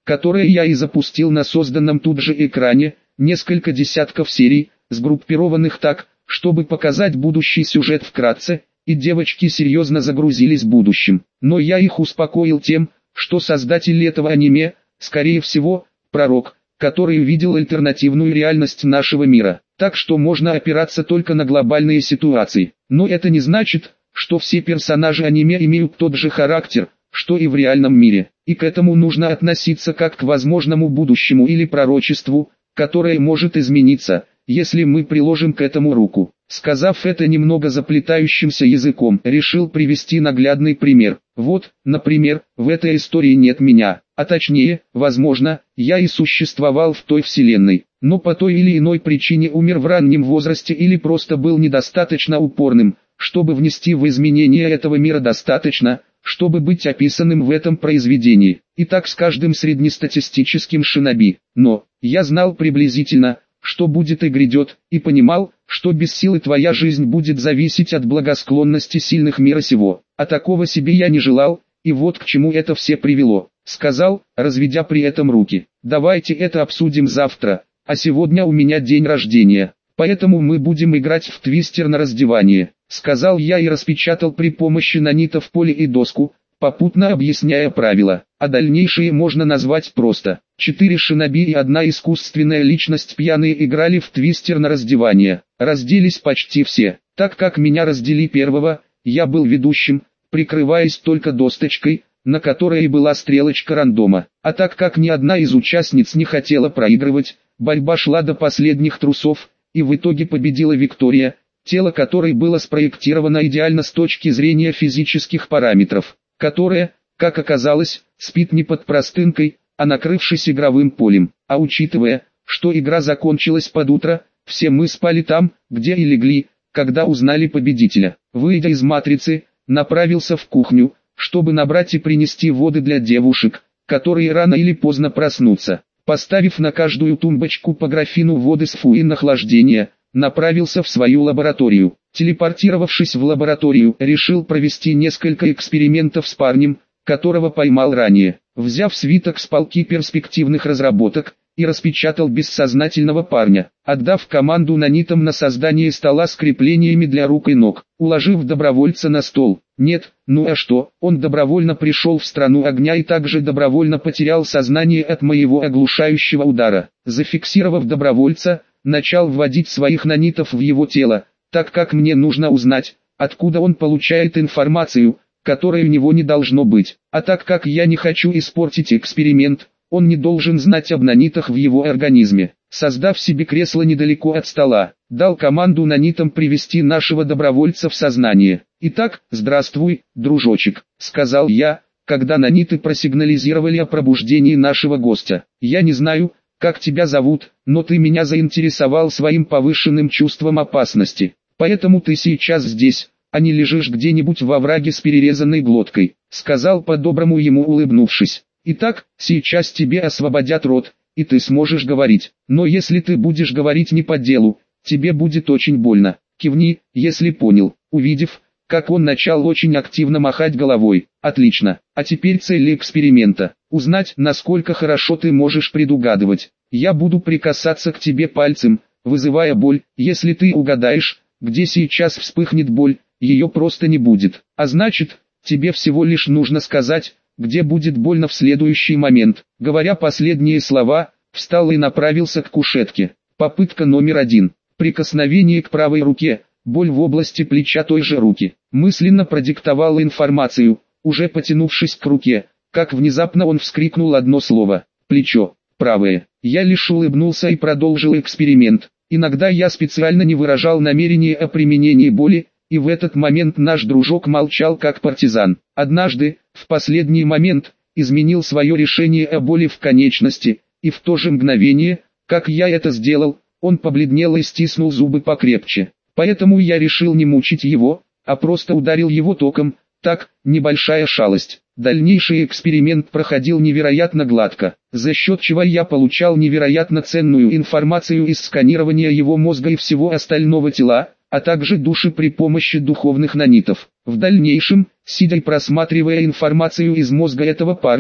которое я и запустил на созданном тут же экране, несколько десятков серий, сгруппированных так, чтобы показать будущий сюжет вкратце, и девочки серьезно загрузились будущим. Но я их успокоил тем, что создатель этого аниме, скорее всего, пророк, который увидел альтернативную реальность нашего мира. Так что можно опираться только на глобальные ситуации. Но это не значит, что все персонажи аниме имеют тот же характер, что и в реальном мире. И к этому нужно относиться как к возможному будущему или пророчеству, которое может измениться, если мы приложим к этому руку. Сказав это немного заплетающимся языком, решил привести наглядный пример. Вот, например, в этой истории нет меня, а точнее, возможно, я и существовал в той вселенной, но по той или иной причине умер в раннем возрасте или просто был недостаточно упорным, чтобы внести в изменения этого мира достаточно, чтобы быть описанным в этом произведении. И так с каждым среднестатистическим шиноби. Но, я знал приблизительно, что будет и грядет, и понимал, что без силы твоя жизнь будет зависеть от благосклонности сильных мира сего. А такого себе я не желал, и вот к чему это все привело. Сказал, разведя при этом руки. Давайте это обсудим завтра, а сегодня у меня день рождения. Поэтому мы будем играть в твистер на раздевание. Сказал я и распечатал при помощи нанитов поле и доску, попутно объясняя правила, а дальнейшие можно назвать просто. Четыре шиноби и одна искусственная личность пьяные играли в твистер на раздевание. Разделись почти все. Так как меня раздели первого, я был ведущим, прикрываясь только досточкой, на которой и была стрелочка рандома. А так как ни одна из участниц не хотела проигрывать, борьба шла до последних трусов, и в итоге победила Виктория, тело которой было спроектировано идеально с точки зрения физических параметров, которая, как оказалось, спит не под простынкой, а накрывшись игровым полем. А учитывая, что игра закончилась под утро, все мы спали там, где и легли, когда узнали победителя. Выйдя из матрицы, направился в кухню, чтобы набрать и принести воды для девушек, которые рано или поздно проснутся. Поставив на каждую тумбочку по графину воды с фуин охлаждения, направился в свою лабораторию. Телепортировавшись в лабораторию, решил провести несколько экспериментов с парнем, которого поймал ранее. Взяв свиток с полки перспективных разработок, и распечатал бессознательного парня, отдав команду нанитам на создание стола с креплениями для рук и ног, уложив добровольца на стол. Нет, ну а что, он добровольно пришел в страну огня и также добровольно потерял сознание от моего оглушающего удара. Зафиксировав добровольца, начал вводить своих нанитов в его тело, так как мне нужно узнать, откуда он получает информацию, которой у него не должно быть. А так как я не хочу испортить эксперимент, он не должен знать об нанитах в его организме. Создав себе кресло недалеко от стола, дал команду нанитам привести нашего добровольца в сознание. «Итак, здравствуй, дружочек», — сказал я, когда наниты просигнализировали о пробуждении нашего гостя. «Я не знаю, как тебя зовут, но ты меня заинтересовал своим повышенным чувством опасности. Поэтому ты сейчас здесь, а не лежишь где-нибудь во враге с перерезанной глоткой», — сказал по-доброму ему улыбнувшись. «Итак, сейчас тебе освободят рот, и ты сможешь говорить. Но если ты будешь говорить не по делу, тебе будет очень больно. Кивни, если понял». Увидев, как он начал очень активно махать головой. «Отлично. А теперь цель эксперимента. Узнать, насколько хорошо ты можешь предугадывать. Я буду прикасаться к тебе пальцем, вызывая боль. Если ты угадаешь, где сейчас вспыхнет боль, ее просто не будет. А значит, тебе всего лишь нужно сказать, где будет больно в следующий момент». Говоря последние слова, встал и направился к кушетке. Попытка номер один. Прикосновение к правой руке, боль в области плеча той же руки. Мысленно продиктовал информацию, уже потянувшись к руке, как внезапно он вскрикнул одно слово: «Плечо, правое». Я лишь улыбнулся и продолжил эксперимент. Иногда я специально не выражал намерения о применении боли, и в этот момент наш дружок молчал как партизан. Однажды, в последний момент, изменил свое решение о боли в конечности, и в то же мгновение, как я это сделал, он побледнел и стиснул зубы покрепче. Поэтому я решил не мучить его, а просто ударил его током. Так, небольшая шалость. Дальнейший эксперимент проходил невероятно гладко, за счет чего я получал невероятно ценную информацию из сканирования его мозга и всего остального тела, а также души при помощи духовных нанитов. В дальнейшем, сидя и просматривая информацию из мозга этого парня,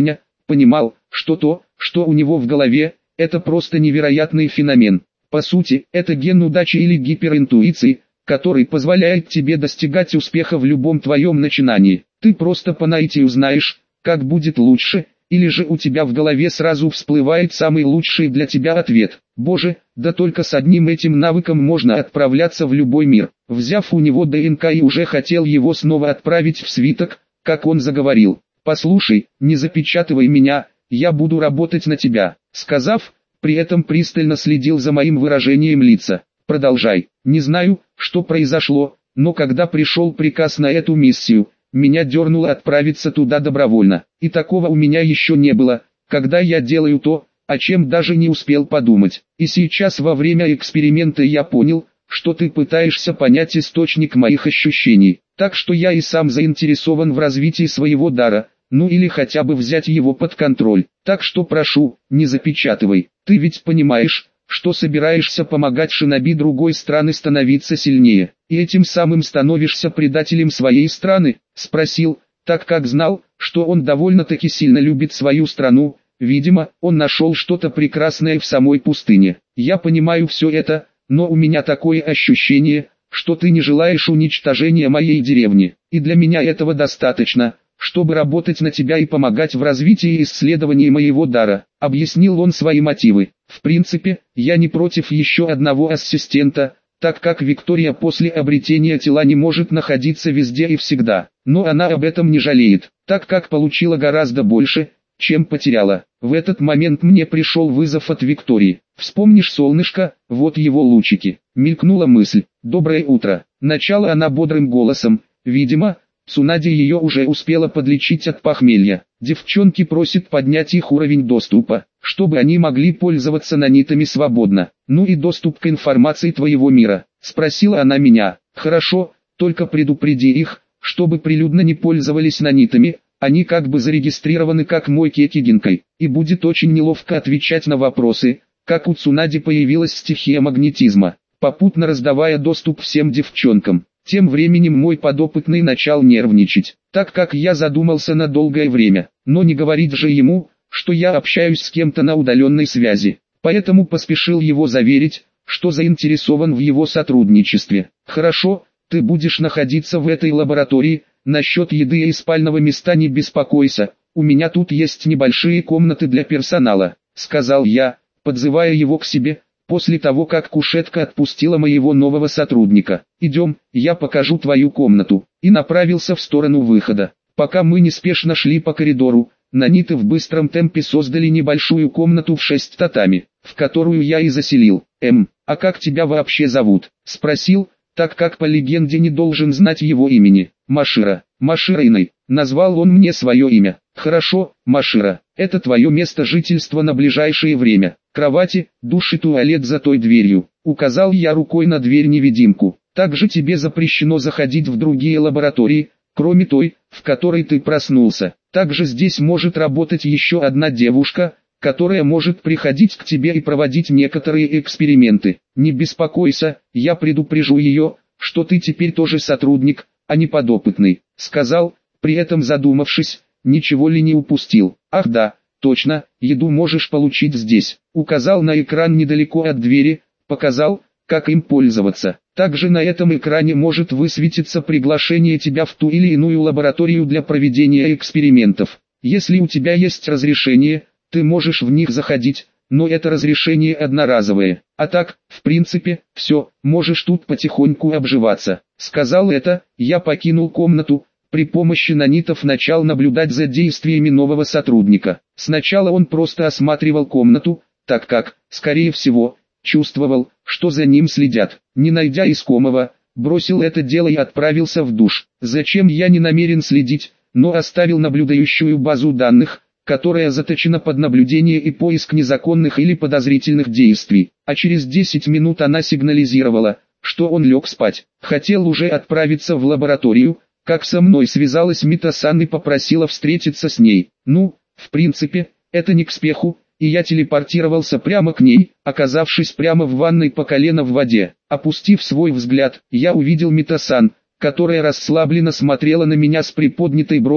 понимал, что то, что у него в голове, это просто невероятный феномен. По сути, это ген удачи или гиперинтуиции, который позволяет тебе достигать успеха в любом твоем начинании. Ты просто по наитию знаешь, как будет лучше, или же у тебя в голове сразу всплывает самый лучший для тебя ответ. Боже, да только с одним этим навыком можно отправляться в любой мир. Взяв у него ДНК и уже хотел его снова отправить в свиток, как он заговорил. «Послушай, не запечатывай меня, я буду работать на тебя», сказав, при этом пристально следил за моим выражением лица. «Продолжай. Не знаю, что произошло, но когда пришел приказ на эту миссию, меня дернуло отправиться туда добровольно. И такого у меня еще не было, когда я делаю то, о чем даже не успел подумать. И сейчас во время эксперимента я понял, что ты пытаешься понять источник моих ощущений. Так что я и сам заинтересован в развитии своего дара, ну или хотя бы взять его под контроль. Так что прошу, не запечатывай. Ты ведь понимаешь, что собираешься помогать шиноби другой страны становиться сильнее, и этим самым становишься предателем своей страны?» Спросил, так как знал, что он довольно-таки сильно любит свою страну. Видимо, он нашел что-то прекрасное в самой пустыне. «Я понимаю все это, но у меня такое ощущение, что ты не желаешь уничтожения моей деревни, и для меня этого достаточно, чтобы работать на тебя и помогать в развитии и исследовании моего дара», объяснил он свои мотивы. «В принципе, я не против еще одного ассистента, так как Виктория после обретения тела не может находиться везде и всегда, но она об этом не жалеет, так как получила гораздо больше, чем потеряла. В этот момент мне пришел вызов от Виктории. «Вспомнишь солнышко, вот его лучики», мелькнула мысль. «Доброе утро», начала она бодрым голосом. Видимо, Цунади ее уже успела подлечить от похмелья. Девчонки просят поднять их уровень доступа, чтобы они могли пользоваться нанитами свободно. «Ну и доступ к информации твоего мира?» спросила она меня. «Хорошо, только предупреди их, чтобы прилюдно не пользовались нанитами, они как бы зарегистрированы как мой кекигинкой, и будет очень неловко отвечать на вопросы, как у Цунади появилась стихия магнетизма, попутно раздавая доступ всем девчонкам». Тем временем мой подопытный начал нервничать, так как я задумался на долгое время, но не говорить же ему, что я общаюсь с кем-то на удаленной связи, поэтому поспешил его заверить, что заинтересован в его сотрудничестве. «Хорошо, ты будешь находиться в этой лаборатории, насчет еды и спального места не беспокойся, у меня тут есть небольшие комнаты для персонала», сказал я, подзывая его к себе. После того, как кушетка отпустила моего нового сотрудника. «Идем, я покажу твою комнату», и направился в сторону выхода. Пока мы неспешно шли по коридору, наниты в быстром темпе создали небольшую комнату в шесть татами, в которую я и заселил. «Эм, а как тебя вообще зовут?» спросил, так как по легенде не должен знать его имени. «Машира, Маширайной», назвал он мне свое имя. «Хорошо, Машира, это твое место жительства на ближайшее время. Кровати, душ и туалет за той дверью», указал я рукой на дверь-невидимку. «Также тебе запрещено заходить в другие лаборатории, кроме той, в которой ты проснулся. Также здесь может работать еще одна девушка, которая может приходить к тебе и проводить некоторые эксперименты. Не беспокойся, я предупрежу ее, что ты теперь тоже сотрудник, а не подопытный», сказал, при этом задумавшись, ничего ли не упустил. «Ах да, точно, еду можешь получить здесь», указал на экран недалеко от двери, показал, как им пользоваться. Также на этом экране может высветиться приглашение тебя в ту или иную лабораторию для проведения экспериментов. Если у тебя есть разрешение, ты можешь в них заходить, но это разрешение одноразовое. А так, в принципе, все, можешь тут потихоньку обживаться. Сказал это, я покинул комнату. При помощи нанитов начал наблюдать за действиями нового сотрудника. Сначала он просто осматривал комнату, так как, скорее всего, чувствовал, что за ним следят. Не найдя искомого, бросил это дело и отправился в душ. Зачем, я не намерен следить, но оставил наблюдающую базу данных, которая заточена под наблюдение и поиск незаконных или подозрительных действий. А через десять минут она сигнализировала, что он лег спать. Хотел уже отправиться в лабораторию, как со мной связалась Мита-сан и попросила встретиться с ней. Ну, в принципе, это не к спеху, и я телепортировался прямо к ней, оказавшись прямо в ванной по колено в воде. Опустив свой взгляд, я увидел Мита-сан, которая расслабленно смотрела на меня с приподнятой бровью,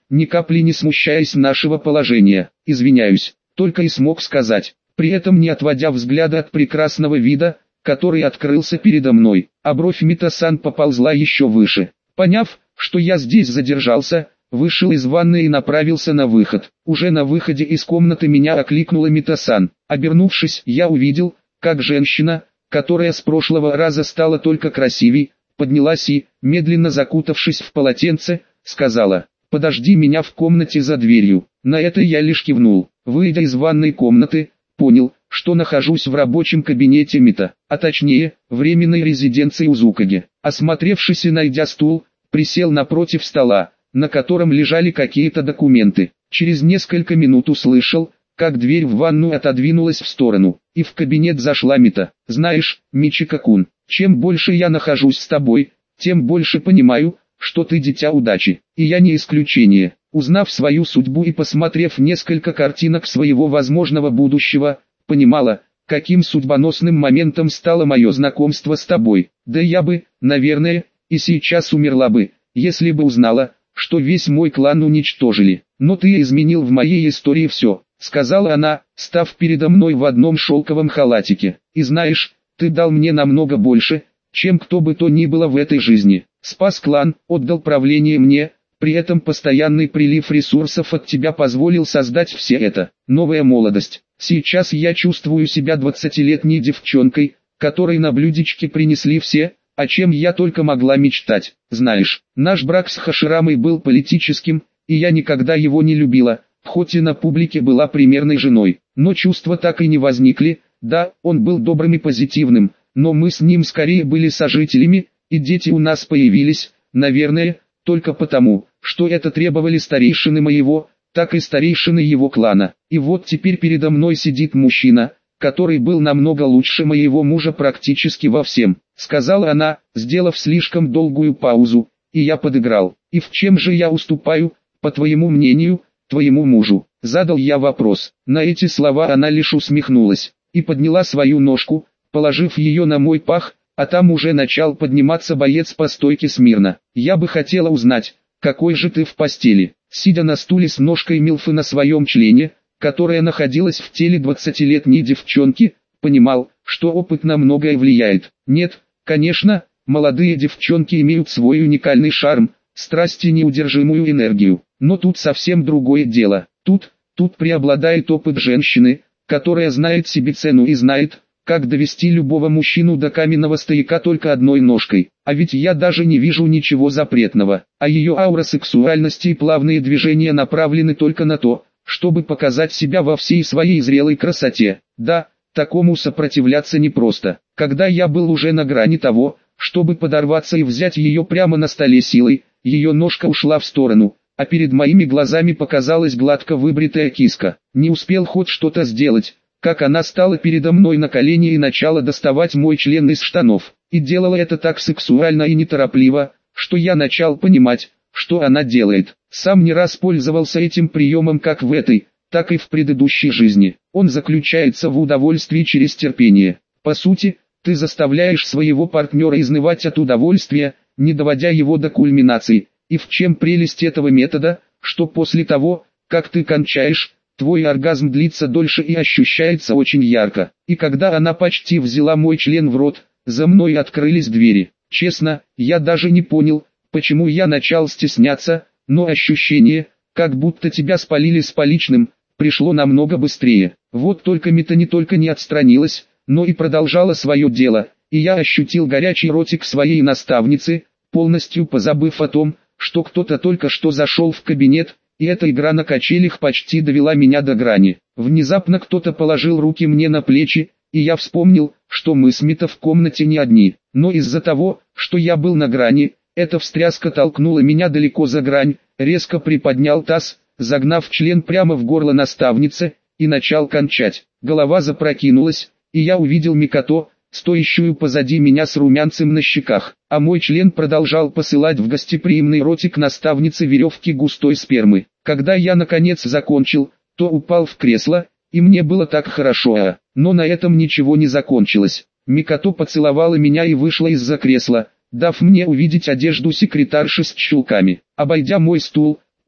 ни капли не смущаясь нашего положения. «Извиняюсь», только и смог сказать, при этом не отводя взгляда от прекрасного вида, который открылся передо мной, а бровь Мито-сан поползла еще выше. Поняв, что я здесь задержался, вышел из ванны и направился на выход. Уже на выходе из комнаты меня окликнула Мито-сан. Обернувшись, я увидел, как женщина, которая с прошлого раза стала только красивей, поднялась и, медленно закутавшись в полотенце, сказала: «Подожди меня в комнате за дверью». На это я лишь кивнул. Выйдя из ванной комнаты, понял, что нахожусь в рабочем кабинете Мито, а точнее, временной резиденции Узукаги. Осмотревшись и найдя стул, присел напротив стола, на котором лежали какие-то документы. Через несколько минут услышал, как дверь в ванную отодвинулась в сторону, и в кабинет зашла Мито. «Знаешь, Мичико-кун, чем больше я нахожусь с тобой, тем больше понимаю, что ты дитя удачи, и я не исключение». Узнав свою судьбу и посмотрев несколько картинок своего возможного будущего, понимала, каким судьбоносным моментом стало мое знакомство с тобой. Да я бы, наверное, и сейчас умерла бы, если бы узнала, что весь мой клан уничтожили. Но ты изменил в моей истории все, сказала она, став передо мной в одном шелковом халатике. И знаешь, ты дал мне намного больше, чем кто бы то ни было в этой жизни. Спас клан, отдал правление мне. При этом постоянный прилив ресурсов от тебя позволил создать все это. Новая молодость. Сейчас я чувствую себя двадцатилетней девчонкой, которой на блюдечке принесли все, о чем я только могла мечтать. Знаешь, наш брак с Хаширамой был политическим, и я никогда его не любила, хоть и на публике была примерной женой. Но чувства так и не возникли. Да, он был добрым и позитивным, но мы с ним скорее были сожителями, и дети у нас появились, наверное, только потому, что это требовали старейшины моего, так и старейшины его клана. И вот теперь передо мной сидит мужчина, который был намного лучше моего мужа практически во всем, сказала она, сделав слишком долгую паузу, и я подыграл. И в чем же я уступаю, по твоему мнению, твоему мужу? Задал я вопрос. На эти слова она лишь усмехнулась, и подняла свою ножку, положив ее на мой пах, а там уже начал подниматься боец по стойке смирно. Я бы хотела узнать, какой же ты в постели. Сидя на стуле с ножкой милфы на своем члене, которая находилась в теле двадцатилетней девчонки, понимал, что опыт на многое влияет. Нет, конечно, молодые девчонки имеют свой уникальный шарм, страсть и неудержимую энергию. Но тут совсем другое дело. Тут, тут преобладает опыт женщины, которая знает себе цену и знает, как довести любого мужчину до каменного стояка только одной ножкой. А ведь я даже не вижу ничего запретного. А ее аура сексуальности и плавные движения направлены только на то, чтобы показать себя во всей своей зрелой красоте. Да, такому сопротивляться непросто. Когда я был уже на грани того, чтобы подорваться и взять ее прямо на столе силой, ее ножка ушла в сторону, а перед моими глазами показалась гладко выбритая киска. Не успел хоть что-то сделать, как она стала передо мной на колени и начала доставать мой член из штанов. И делала это так сексуально и неторопливо, что я начал понимать, что она делает. Сам не раз пользовался этим приемом как в этой, так и в предыдущей жизни. Он заключается в удовольствии через терпение. По сути, ты заставляешь своего партнера изнывать от удовольствия, не доводя его до кульминации. И в чем прелесть этого метода, что после того, как ты кончаешь, твой оргазм длится дольше и ощущается очень ярко. И когда она почти взяла мой член в рот, за мной открылись двери. Честно, я даже не понял, почему я начал стесняться, но ощущение, как будто тебя спалили с поличным, пришло намного быстрее. Вот только Мито не только не отстранилась, но и продолжала свое дело, и я ощутил горячий ротик своей наставницы, полностью позабыв о том, что кто-то только что зашел в кабинет, и эта игра на качелях почти довела меня до грани. Внезапно кто-то положил руки мне на плечи, и я вспомнил, что мы с Мито в комнате не одни. Но из-за того, что я был на грани, эта встряска толкнула меня далеко за грань, резко приподнял таз, загнав член прямо в горло наставницы, и начал кончать. Голова запрокинулась, и я увидел Микото, стоящую позади меня с румянцем на щеках, а мой член продолжал посылать в гостеприимный ротик наставницы веревки густой спермы. Когда я наконец закончил, то упал в кресло, и мне было так хорошо, а, но на этом ничего не закончилось. Микото поцеловала меня и вышла из-за кресла, дав мне увидеть одежду секретарши с чулками. Обойдя мой стул,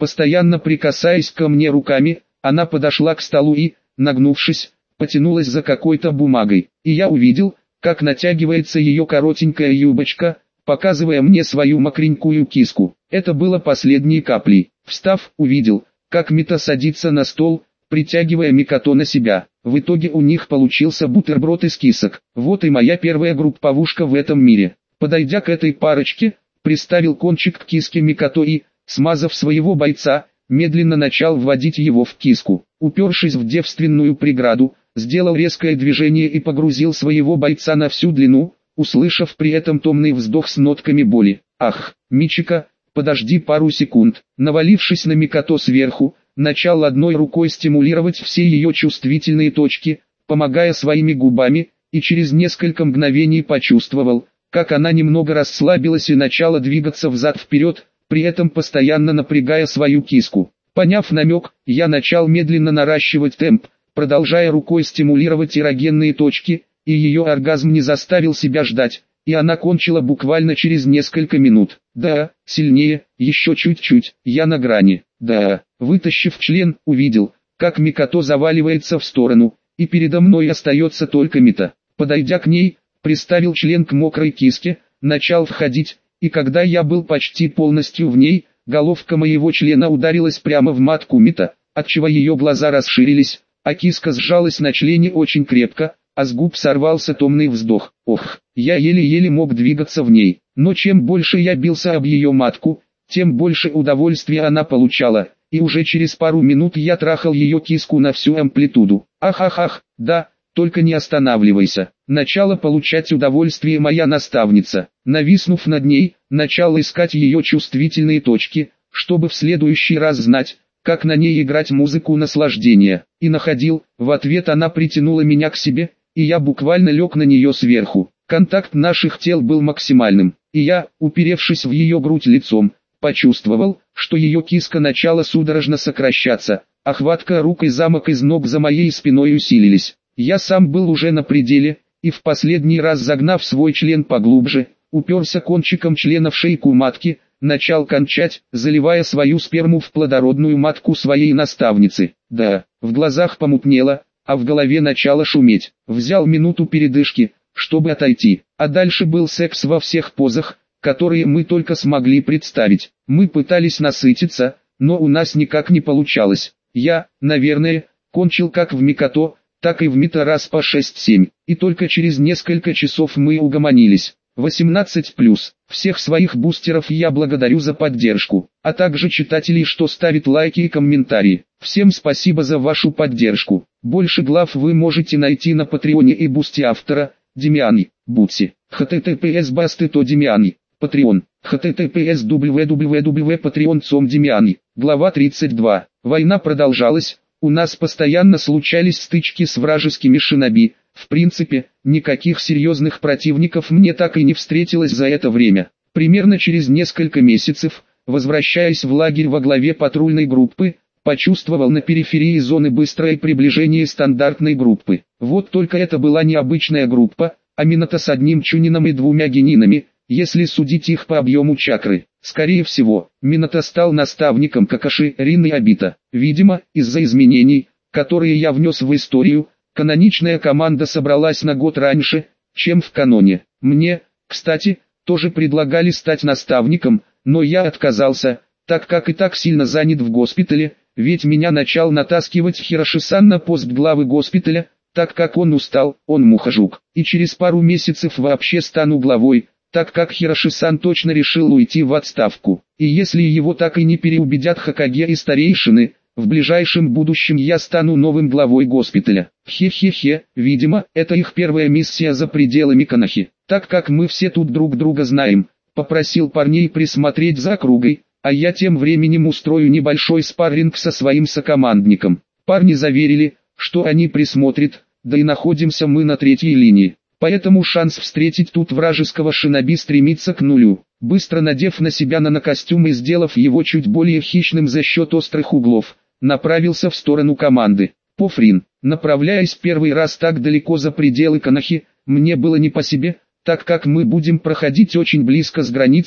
Постоянно прикасаясь ко мне руками, она подошла к столу и, нагнувшись, потянулась за какой-то бумагой, и я увидел, как натягивается ее коротенькая юбочка, показывая мне свою мокренькую киску. Это было последней каплей. Встав, увидел, как Мита садится на стол, притягивая Микото на себя. В итоге у них получился бутерброд из кисок. Вот и моя первая групповушка в этом мире. Подойдя к этой парочке, приставил кончик к киске Микото и, смазав своего бойца, медленно начал вводить его в киску. Упершись в девственную преграду, сделал резкое движение и погрузил своего бойца на всю длину, услышав при этом томный вздох с нотками боли. «Ах, Мичика, подожди пару секунд». Навалившись на Микото сверху, начал одной рукой стимулировать все ее чувствительные точки, помогая своими губами, и через несколько мгновений почувствовал, как она немного расслабилась и начала двигаться взад-вперед, при этом постоянно напрягая свою киску. Поняв намек, я начал медленно наращивать темп, продолжая рукой стимулировать эрогенные точки, и ее оргазм не заставил себя ждать, и она кончила буквально через несколько минут. Да, сильнее, еще чуть-чуть, я на грани. Да, вытащив член, увидел, как Микото заваливается в сторону, и передо мной остается только Мита. Подойдя к ней, приставил член к мокрой киске, начал входить, и когда я был почти полностью в ней, головка моего члена ударилась прямо в матку Мита, отчего ее глаза расширились, а киска сжалась на члене очень крепко, а с губ сорвался томный вздох. Ох, я еле-еле мог двигаться в ней, но чем больше я бился об ее матку, тем больше удовольствия она получала, и уже через пару минут я трахал ее киску на всю амплитуду. Ах-ах-ах, да, только не останавливайся. Начала получать удовольствие моя наставница. Нависнув над ней, начал искать ее чувствительные точки, чтобы в следующий раз знать, как на ней играть музыку наслаждения. И находил, в ответ она притянула меня к себе, и я буквально лег на нее сверху. Контакт наших тел был максимальным, и я, уперевшись в ее грудь лицом, почувствовал, что ее киска начала судорожно сокращаться, а хватка рук и замок из ног за моей спиной усилились. Я сам был уже на пределе, и в последний раз загнав свой член поглубже, уперся кончиком члена в шейку матки, начал кончать, заливая свою сперму в плодородную матку своей наставницы. Да, в глазах помутнело, а в голове начало шуметь. Взял минуту передышки, чтобы отойти, а дальше был секс во всех позах, которые мы только смогли представить. Мы пытались насытиться, но у нас никак не получалось. Я, наверное, кончил как в Микото, так и в Мита раз по шесть-семь, и только через несколько часов мы угомонились. восемнадцать плюс. Всех своих бустеров я благодарю за поддержку, а также читателей, что ставят лайки и комментарии. Всем спасибо за вашу поддержку. Больше глав вы можете найти на Патреоне и Бусти автора, Демиани, Бутси. https басты то Демиани, Patreon. https www.patreon точка com Демиани. Глава тридцать два. Война продолжалась. У нас постоянно случались стычки с вражескими шиноби. В принципе, никаких серьезных противников мне так и не встретилось за это время. Примерно через несколько месяцев, возвращаясь в лагерь во главе патрульной группы, почувствовал на периферии зоны быстрое приближение стандартной группы. Вот только это была не обычная группа, а Минато с одним чунином и двумя генинами, если судить их по объему чакры. Скорее всего, Минато стал наставником Какаши, Рин и Обита. Видимо, из-за изменений, которые я внес в историю, каноничная команда собралась на год раньше, чем в каноне. Мне, кстати, тоже предлагали стать наставником, но я отказался, так как и так сильно занят в госпитале, ведь меня начал натаскивать Хироши-сан на пост главы госпиталя, так как он устал, он мухожук, и через пару месяцев вообще стану главой, так как Хироши-сан точно решил уйти в отставку. И если его так и не переубедят Хокаге и старейшины, в ближайшем будущем я стану новым главой госпиталя. Хе-хе-хе, видимо, это их первая миссия за пределами Конохи. Так как мы все тут друг друга знаем, попросил парней присмотреть за округой, а я тем временем устрою небольшой спарринг со своим сокомандником. Парни заверили, что они присмотрят, да и находимся мы на третьей линии. Поэтому шанс встретить тут вражеского шиноби стремится к нулю. Быстро надев на себя нанокостюм и сделав его чуть более хищным за счет острых углов, направился в сторону команды. Пофрин, направляясь первый раз так далеко за пределы Конохи, мне было не по себе, так как мы будем проходить очень близко с границей,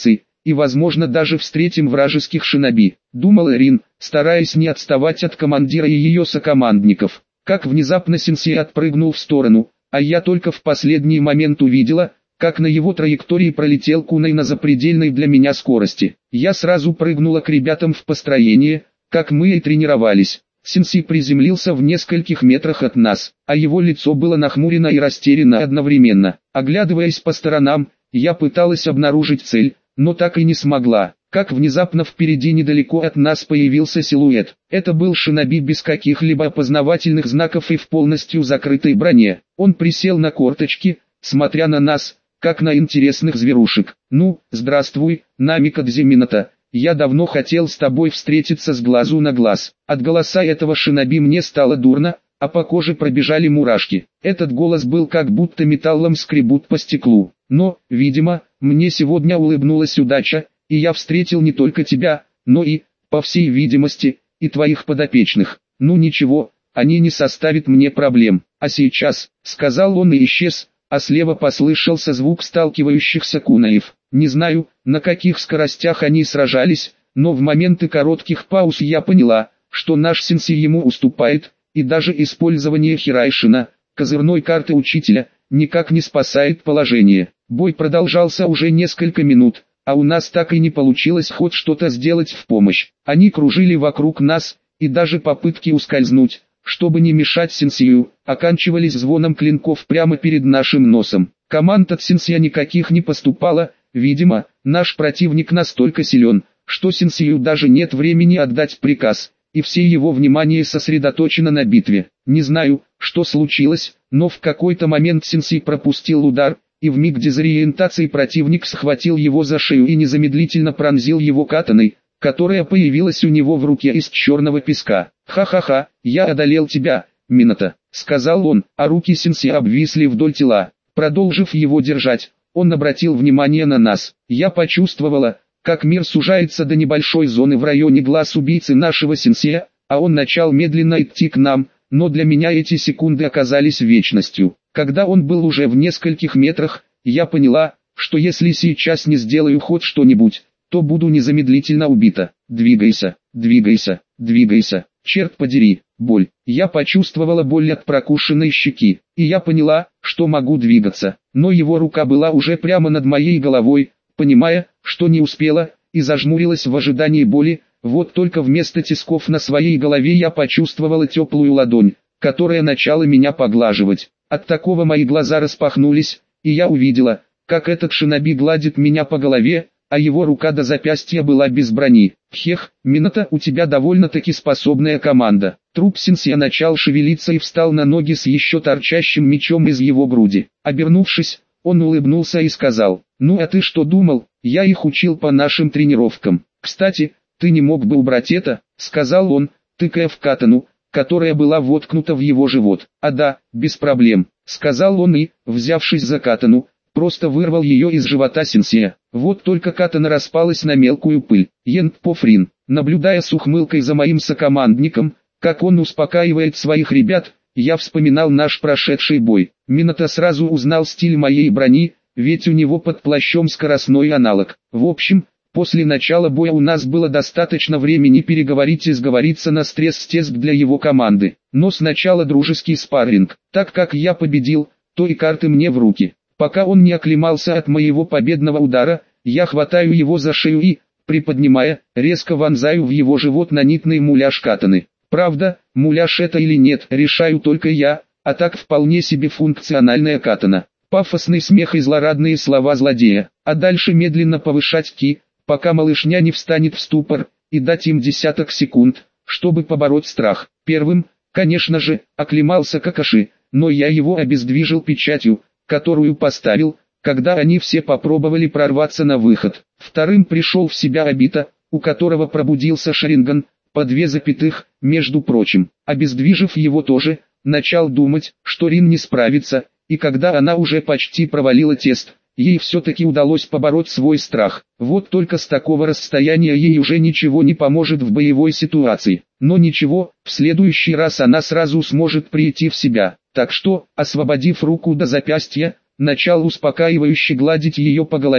и возможно даже встретим вражеских шиноби, думала Рин, стараясь не отставать от командира и ее сокомандников. Как внезапно сенсей отпрыгнул в сторону, а я только в последний момент увидела, как на его траектории пролетел Кунай на запредельной для меня скорости. Я сразу прыгнула к ребятам в построение, как мы и тренировались. Сенсей приземлился в нескольких метрах от нас, а его лицо было нахмурено и растеряно одновременно. Оглядываясь по сторонам, я пыталась обнаружить цель, но так и не смогла. Как внезапно впереди недалеко от нас появился силуэт. Это был шиноби без каких-либо опознавательных знаков и в полностью закрытой броне. Он присел на корточки, смотря на нас, как на интересных зверушек. «Ну, здравствуй, Намикадзе Минато. Я давно хотел с тобой встретиться с глазу на глаз». От голоса этого шиноби мне стало дурно, а по коже пробежали мурашки. Этот голос был как будто металлом скребут по стеклу. Но, видимо, мне сегодня улыбнулась удача, и я встретил не только тебя, но и, по всей видимости, и твоих подопечных. Ну ничего, они не составят мне проблем. А сейчас, сказал он и исчез, а слева послышался звук сталкивающихся кунаев. Не знаю, на каких скоростях они сражались, но в моменты коротких пауз я поняла, что наш сенсей ему уступает, и даже использование Хирайшина, козырной карты учителя, никак не спасает положение. Бой продолжался уже несколько минут, а у нас так и не получилось хоть что-то сделать в помощь. Они кружили вокруг нас, и даже попытки ускользнуть, чтобы не мешать сенсею, оканчивались звоном клинков прямо перед нашим носом. Команд от сенсея никаких не поступало, видимо, наш противник настолько силен, что сенсею даже нет времени отдать приказ, и все его внимание сосредоточено на битве. Не знаю, что случилось, но в какой-то момент сенсей пропустил удар, и в миг дезориентации противник схватил его за шею и незамедлительно пронзил его катаной, которая появилась у него в руке из черного песка. «Ха-ха-ха, я одолел тебя, Минато», — сказал он, а руки сенсея обвисли вдоль тела. Продолжив его держать, он обратил внимание на нас. Я почувствовала, как мир сужается до небольшой зоны в районе глаз убийцы нашего сенсея, а он начал медленно идти к нам, но для меня эти секунды оказались вечностью. Когда он был уже в нескольких метрах, я поняла, что если сейчас не сделаю хоть что-нибудь, то буду незамедлительно убита. «Двигайся, двигайся, двигайся, черт подери, боль». Я почувствовала боль от прокушенной щеки, и я поняла, что могу двигаться, но его рука была уже прямо над моей головой, понимая, что не успела, и зажмурилась в ожидании боли. Вот только вместо тисков на своей голове я почувствовала теплую ладонь, которая начала меня поглаживать. От такого мои глаза распахнулись, и я увидела, как этот шиноби гладит меня по голове, а его рука до запястья была без брони. «Хех, Минато, у тебя довольно-таки способная команда». Труп сенсея начал шевелиться и встал на ноги с еще торчащим мечом из его груди. Обернувшись, он улыбнулся и сказал: «Ну а ты что думал, я их учил по нашим тренировкам. Кстати, ты не мог бы убрать это», — сказал он, тыкая в катану, которая была воткнута в его живот. «А да, без проблем», — сказал он и, взявшись за катану, просто вырвал ее из живота сенсея. Вот только катана распалась на мелкую пыль. Йент Пофрин, наблюдая с ухмылкой за моим сокомандником, как он успокаивает своих ребят, я вспоминал наш прошедший бой. Минато сразу узнал стиль моей брони, ведь у него под плащом скоростной аналог. В общем, после начала боя у нас было достаточно времени переговорить и сговориться на стресс-тест для его команды. Но сначала дружеский спарринг. Так как я победил, то и карты мне в руки. Пока он не оклемался от моего победного удара, я хватаю его за шею и, приподнимая, резко вонзаю в его живот нанитный муляж катаны. Правда, муляж это или нет, решаю только я, а так вполне себе функциональная катана. Пафосный смех и злорадные слова злодея, а дальше медленно повышать ки, пока малышня не встанет в ступор, и дать им десяток секунд, чтобы побороть страх. Первым, конечно же, оклемался Какаши, но я его обездвижил печатью, которую поставил, когда они все попробовали прорваться на выход. Вторым пришел в себя Обита, у которого пробудился Шаринган, по две запятых, между прочим. Обездвижив его тоже, начал думать, что Рин не справится, и когда она уже почти провалила тест, ей все-таки удалось побороть свой страх. Вот только с такого расстояния ей уже ничего не поможет в боевой ситуации. Но ничего, в следующий раз она сразу сможет прийти в себя. Так что, освободив руку до запястья, начал успокаивающе гладить ее по голове,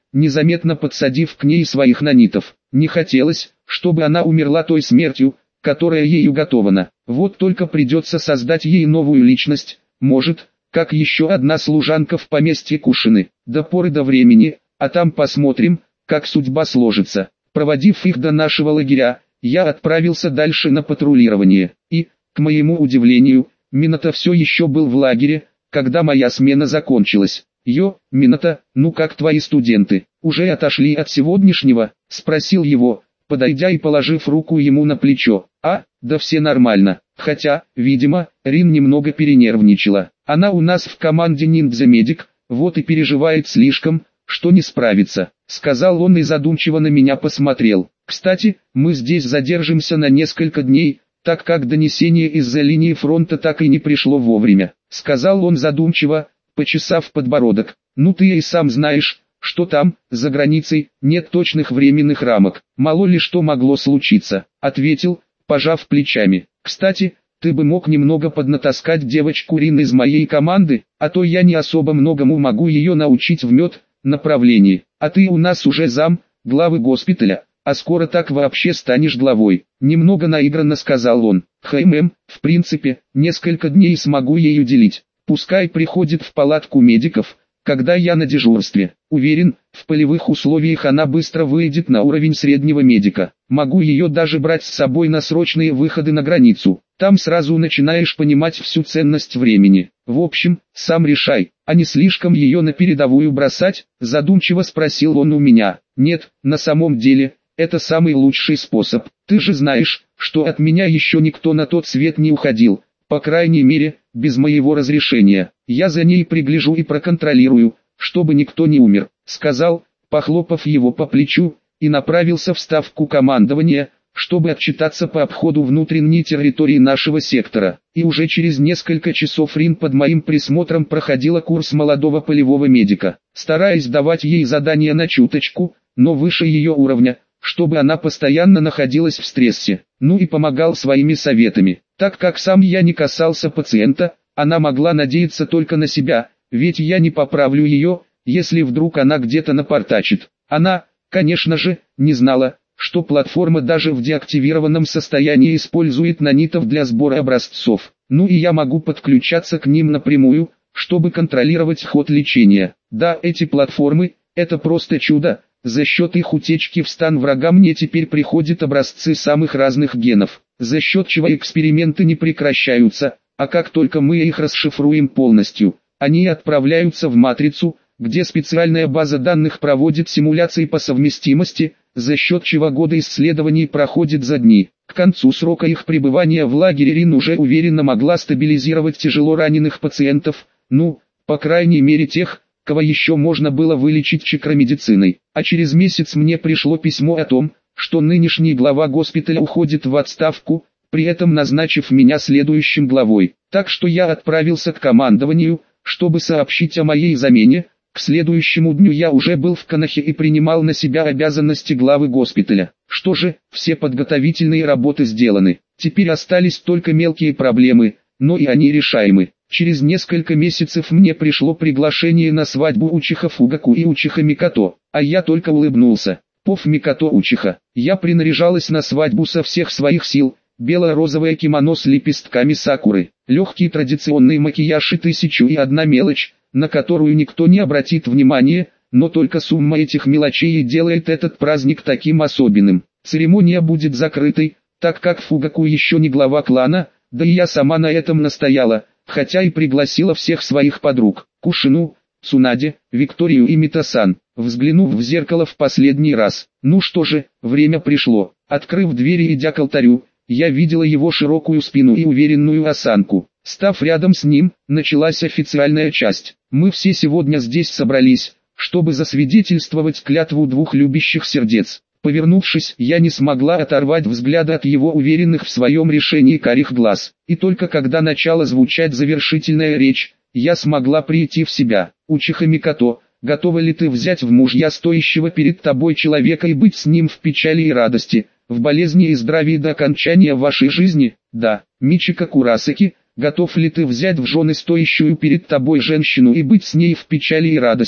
незаметно подсадив к ней своих нанитов. Не хотелось, чтобы она умерла той смертью, которая ей уготована. Вот только придется создать ей новую личность, может, как еще одна служанка в поместье Кушины. До поры до времени, а там посмотрим, как судьба сложится. Проводив их до нашего лагеря, я отправился дальше на патрулирование. И, к моему удивлению, Минато все еще был в лагере, когда моя смена закончилась. «Йо, Минато, ну как твои студенты, уже отошли от сегодняшнего?» – спросил его, подойдя и положив руку ему на плечо. «А, да все нормально, хотя, видимо, Рин немного перенервничала. Она у нас в команде ниндзя-медик, вот и переживает слишком, что не справится», — сказал он и задумчиво на меня посмотрел. «Кстати, мы здесь задержимся на несколько дней, так как донесение из-за линии фронта так и не пришло вовремя», — сказал он задумчиво, почесав подбородок. «Ну ты и сам знаешь, что там, за границей, нет точных временных рамок, мало ли что могло случиться», — ответил, пожав плечами. «Кстати, ты бы мог немного поднатаскать девочку Рин из моей команды, а то я не особо многому могу ее научить в мед направлении, а ты у нас уже зам, главы госпиталя, а скоро так вообще станешь главой», — немного наигранно сказал он. «Хм, в принципе, несколько дней смогу ей уделить, пускай приходит в палатку медиков, когда я на дежурстве. Уверен, в полевых условиях она быстро выйдет на уровень среднего медика. Могу ее даже брать с собой на срочные выходы на границу. Там сразу начинаешь понимать всю ценность времени. В общем, сам решай, а не слишком ее на передовую бросать?» Задумчиво спросил он у меня. «Нет, на самом деле, это самый лучший способ. Ты же знаешь, что от меня еще никто на тот свет не уходил. По крайней мере, без моего разрешения. Я за ней пригляжу и проконтролирую, чтобы никто не умер», — сказал, похлопав его по плечу, и направился в ставку командования, чтобы отчитаться по обходу внутренней территории нашего сектора. И уже через несколько часов Рин под моим присмотром проходила курс молодого полевого медика, стараясь давать ей задания на чуточку, но выше ее уровня, чтобы она постоянно находилась в стрессе. Ну и помогал своими советами. Так как сам я не касался пациента, она могла надеяться только на себя, ведь я не поправлю ее, если вдруг она где-то напортачит. Она, конечно же, не знала, что платформа даже в деактивированном состоянии использует нанитов для сбора образцов. Ну и я могу подключаться к ним напрямую, чтобы контролировать ход лечения. Да, эти платформы – это просто чудо. За счет их утечки в стан врага мне теперь приходят образцы самых разных генов, за счет чего эксперименты не прекращаются, а как только мы их расшифруем полностью, они отправляются в матрицу, где специальная база данных проводит симуляции по совместимости, за счет чего годы исследований проходят за дни. К концу срока их пребывания в лагере Рин уже уверенно могла стабилизировать тяжело раненых пациентов, ну, по крайней мере тех, кого еще можно было вылечить чакромедициной. А через месяц мне пришло письмо о том, что нынешний глава госпиталя уходит в отставку, при этом назначив меня следующим главой. Так что я отправился к командованию, чтобы сообщить о моей замене. К следующему дню я уже был в Конохе и принимал на себя обязанности главы госпиталя. Что же, все подготовительные работы сделаны. Теперь остались только мелкие проблемы, но и они решаемы. Через несколько месяцев мне пришло приглашение на свадьбу Учиха Фугаку и Учиха Микото, а я только улыбнулся. Пов Микото Учиха. Я принаряжалась на свадьбу со всех своих сил. Бело-розовое кимоно с лепестками сакуры, легкий традиционный макияж и тысячу и одна мелочь, на которую никто не обратит внимания, но только сумма этих мелочей и делает этот праздник таким особенным. Церемония будет закрытой, так как Фугаку еще не глава клана, да и я сама на этом настояла, хотя и пригласила всех своих подруг, Кушину, Цунаде, Викторию и Митасан. Взглянув в зеркало в последний раз, ну что же, время пришло. Открыв дверь и идя к алтарю, я видела его широкую спину и уверенную осанку. Став рядом с ним, началась официальная часть. Мы все сегодня здесь собрались, чтобы засвидетельствовать клятву двух любящих сердец. Повернувшись, я не смогла оторвать взгляда от его уверенных в своем решении карих глаз. И только когда начала звучать завершительная речь, я смогла прийти в себя. Учиха Микото, готова ли ты взять в мужья стоящего перед тобой человека и быть с ним в печали и радости, в болезни и здравии до окончания вашей жизни? Да. Мичико Курасаки, готов ли ты взять в жены стоящую перед тобой женщину и быть с ней в печали и радости,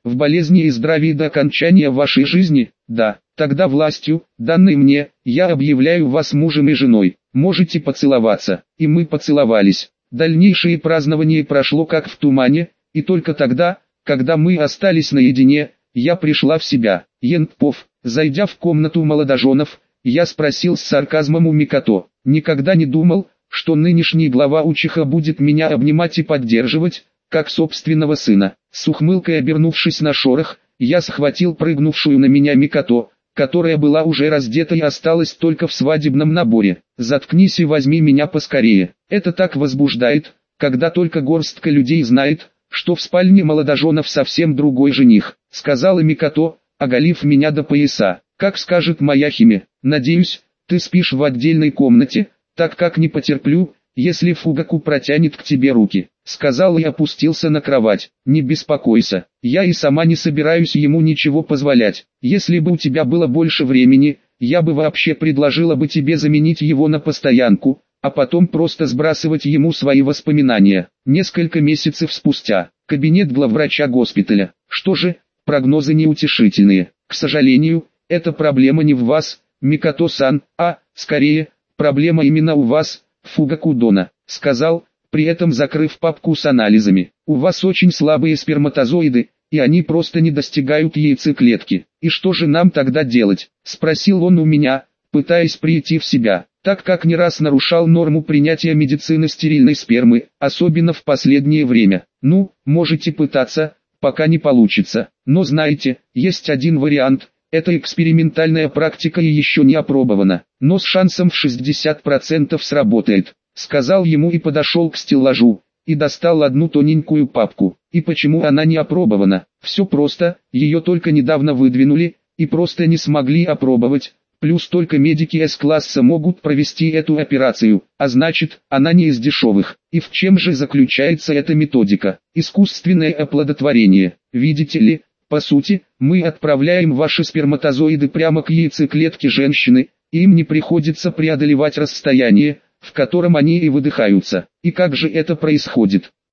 в болезни и здравии до окончания вашей жизни? Да. Тогда властью, данной мне, я объявляю вас мужем и женой. Можете поцеловаться. И мы поцеловались. Дальнейшее празднование прошло как в тумане, и только тогда, когда мы остались наедине, я пришла в себя. Ентпов, зайдя в комнату молодоженов, я спросил с сарказмом у Микото: никогда не думал, что нынешний глава Учиха будет меня обнимать и поддерживать, как собственного сына. С ухмылкой обернувшись на шорох, я схватил прыгнувшую на меня Микото, которая была уже раздета и осталась только в свадебном наборе. «Заткнись и возьми меня поскорее. Это так возбуждает, когда только горстка людей знает, что в спальне молодоженов совсем другой жених», — сказала Микото, оголив меня до пояса. «Как скажет моя Химе, надеюсь, ты спишь в отдельной комнате, так как не потерплю, если Фугаку протянет к тебе руки», — сказал и опустился на кровать. «Не беспокойся, я и сама не собираюсь ему ничего позволять. Если бы у тебя было больше времени, я бы вообще предложила бы тебе заменить его на постоянку, а потом просто сбрасывать ему свои воспоминания». Несколько месяцев спустя, кабинет главврача госпиталя. «Что же, прогнозы неутешительные. К сожалению, эта проблема не в вас, Микото-сан, а, скорее, проблема именно у вас, Фугаку Дона», — сказал, при этом закрыв папку с анализами. «У вас очень слабые сперматозоиды, и они просто не достигают яйцеклетки. И что же нам тогда делать?» — спросил он у меня, пытаясь прийти в себя, так как не раз нарушал норму принятия медицины стерильной спермы, особенно в последнее время. «Ну, можете пытаться, пока не получится. Но знаете, есть один вариант. Это экспериментальная практика и еще не опробована, но с шансом в шестьдесят процентов сработает», — сказал ему и подошел к стеллажу, и достал одну тоненькую папку. «И почему она не опробована?» «Все просто, ее только недавно выдвинули, и просто не смогли опробовать, плюс только медики С-класса могут провести эту операцию, а значит, она не из дешевых». «И в чем же заключается эта методика?» «Искусственное оплодотворение, видите ли. По сути, мы отправляем ваши сперматозоиды прямо к яйцеклетке женщины, и им не приходится преодолевать расстояние, в котором они и выдыхаются». «И как же это происходит?»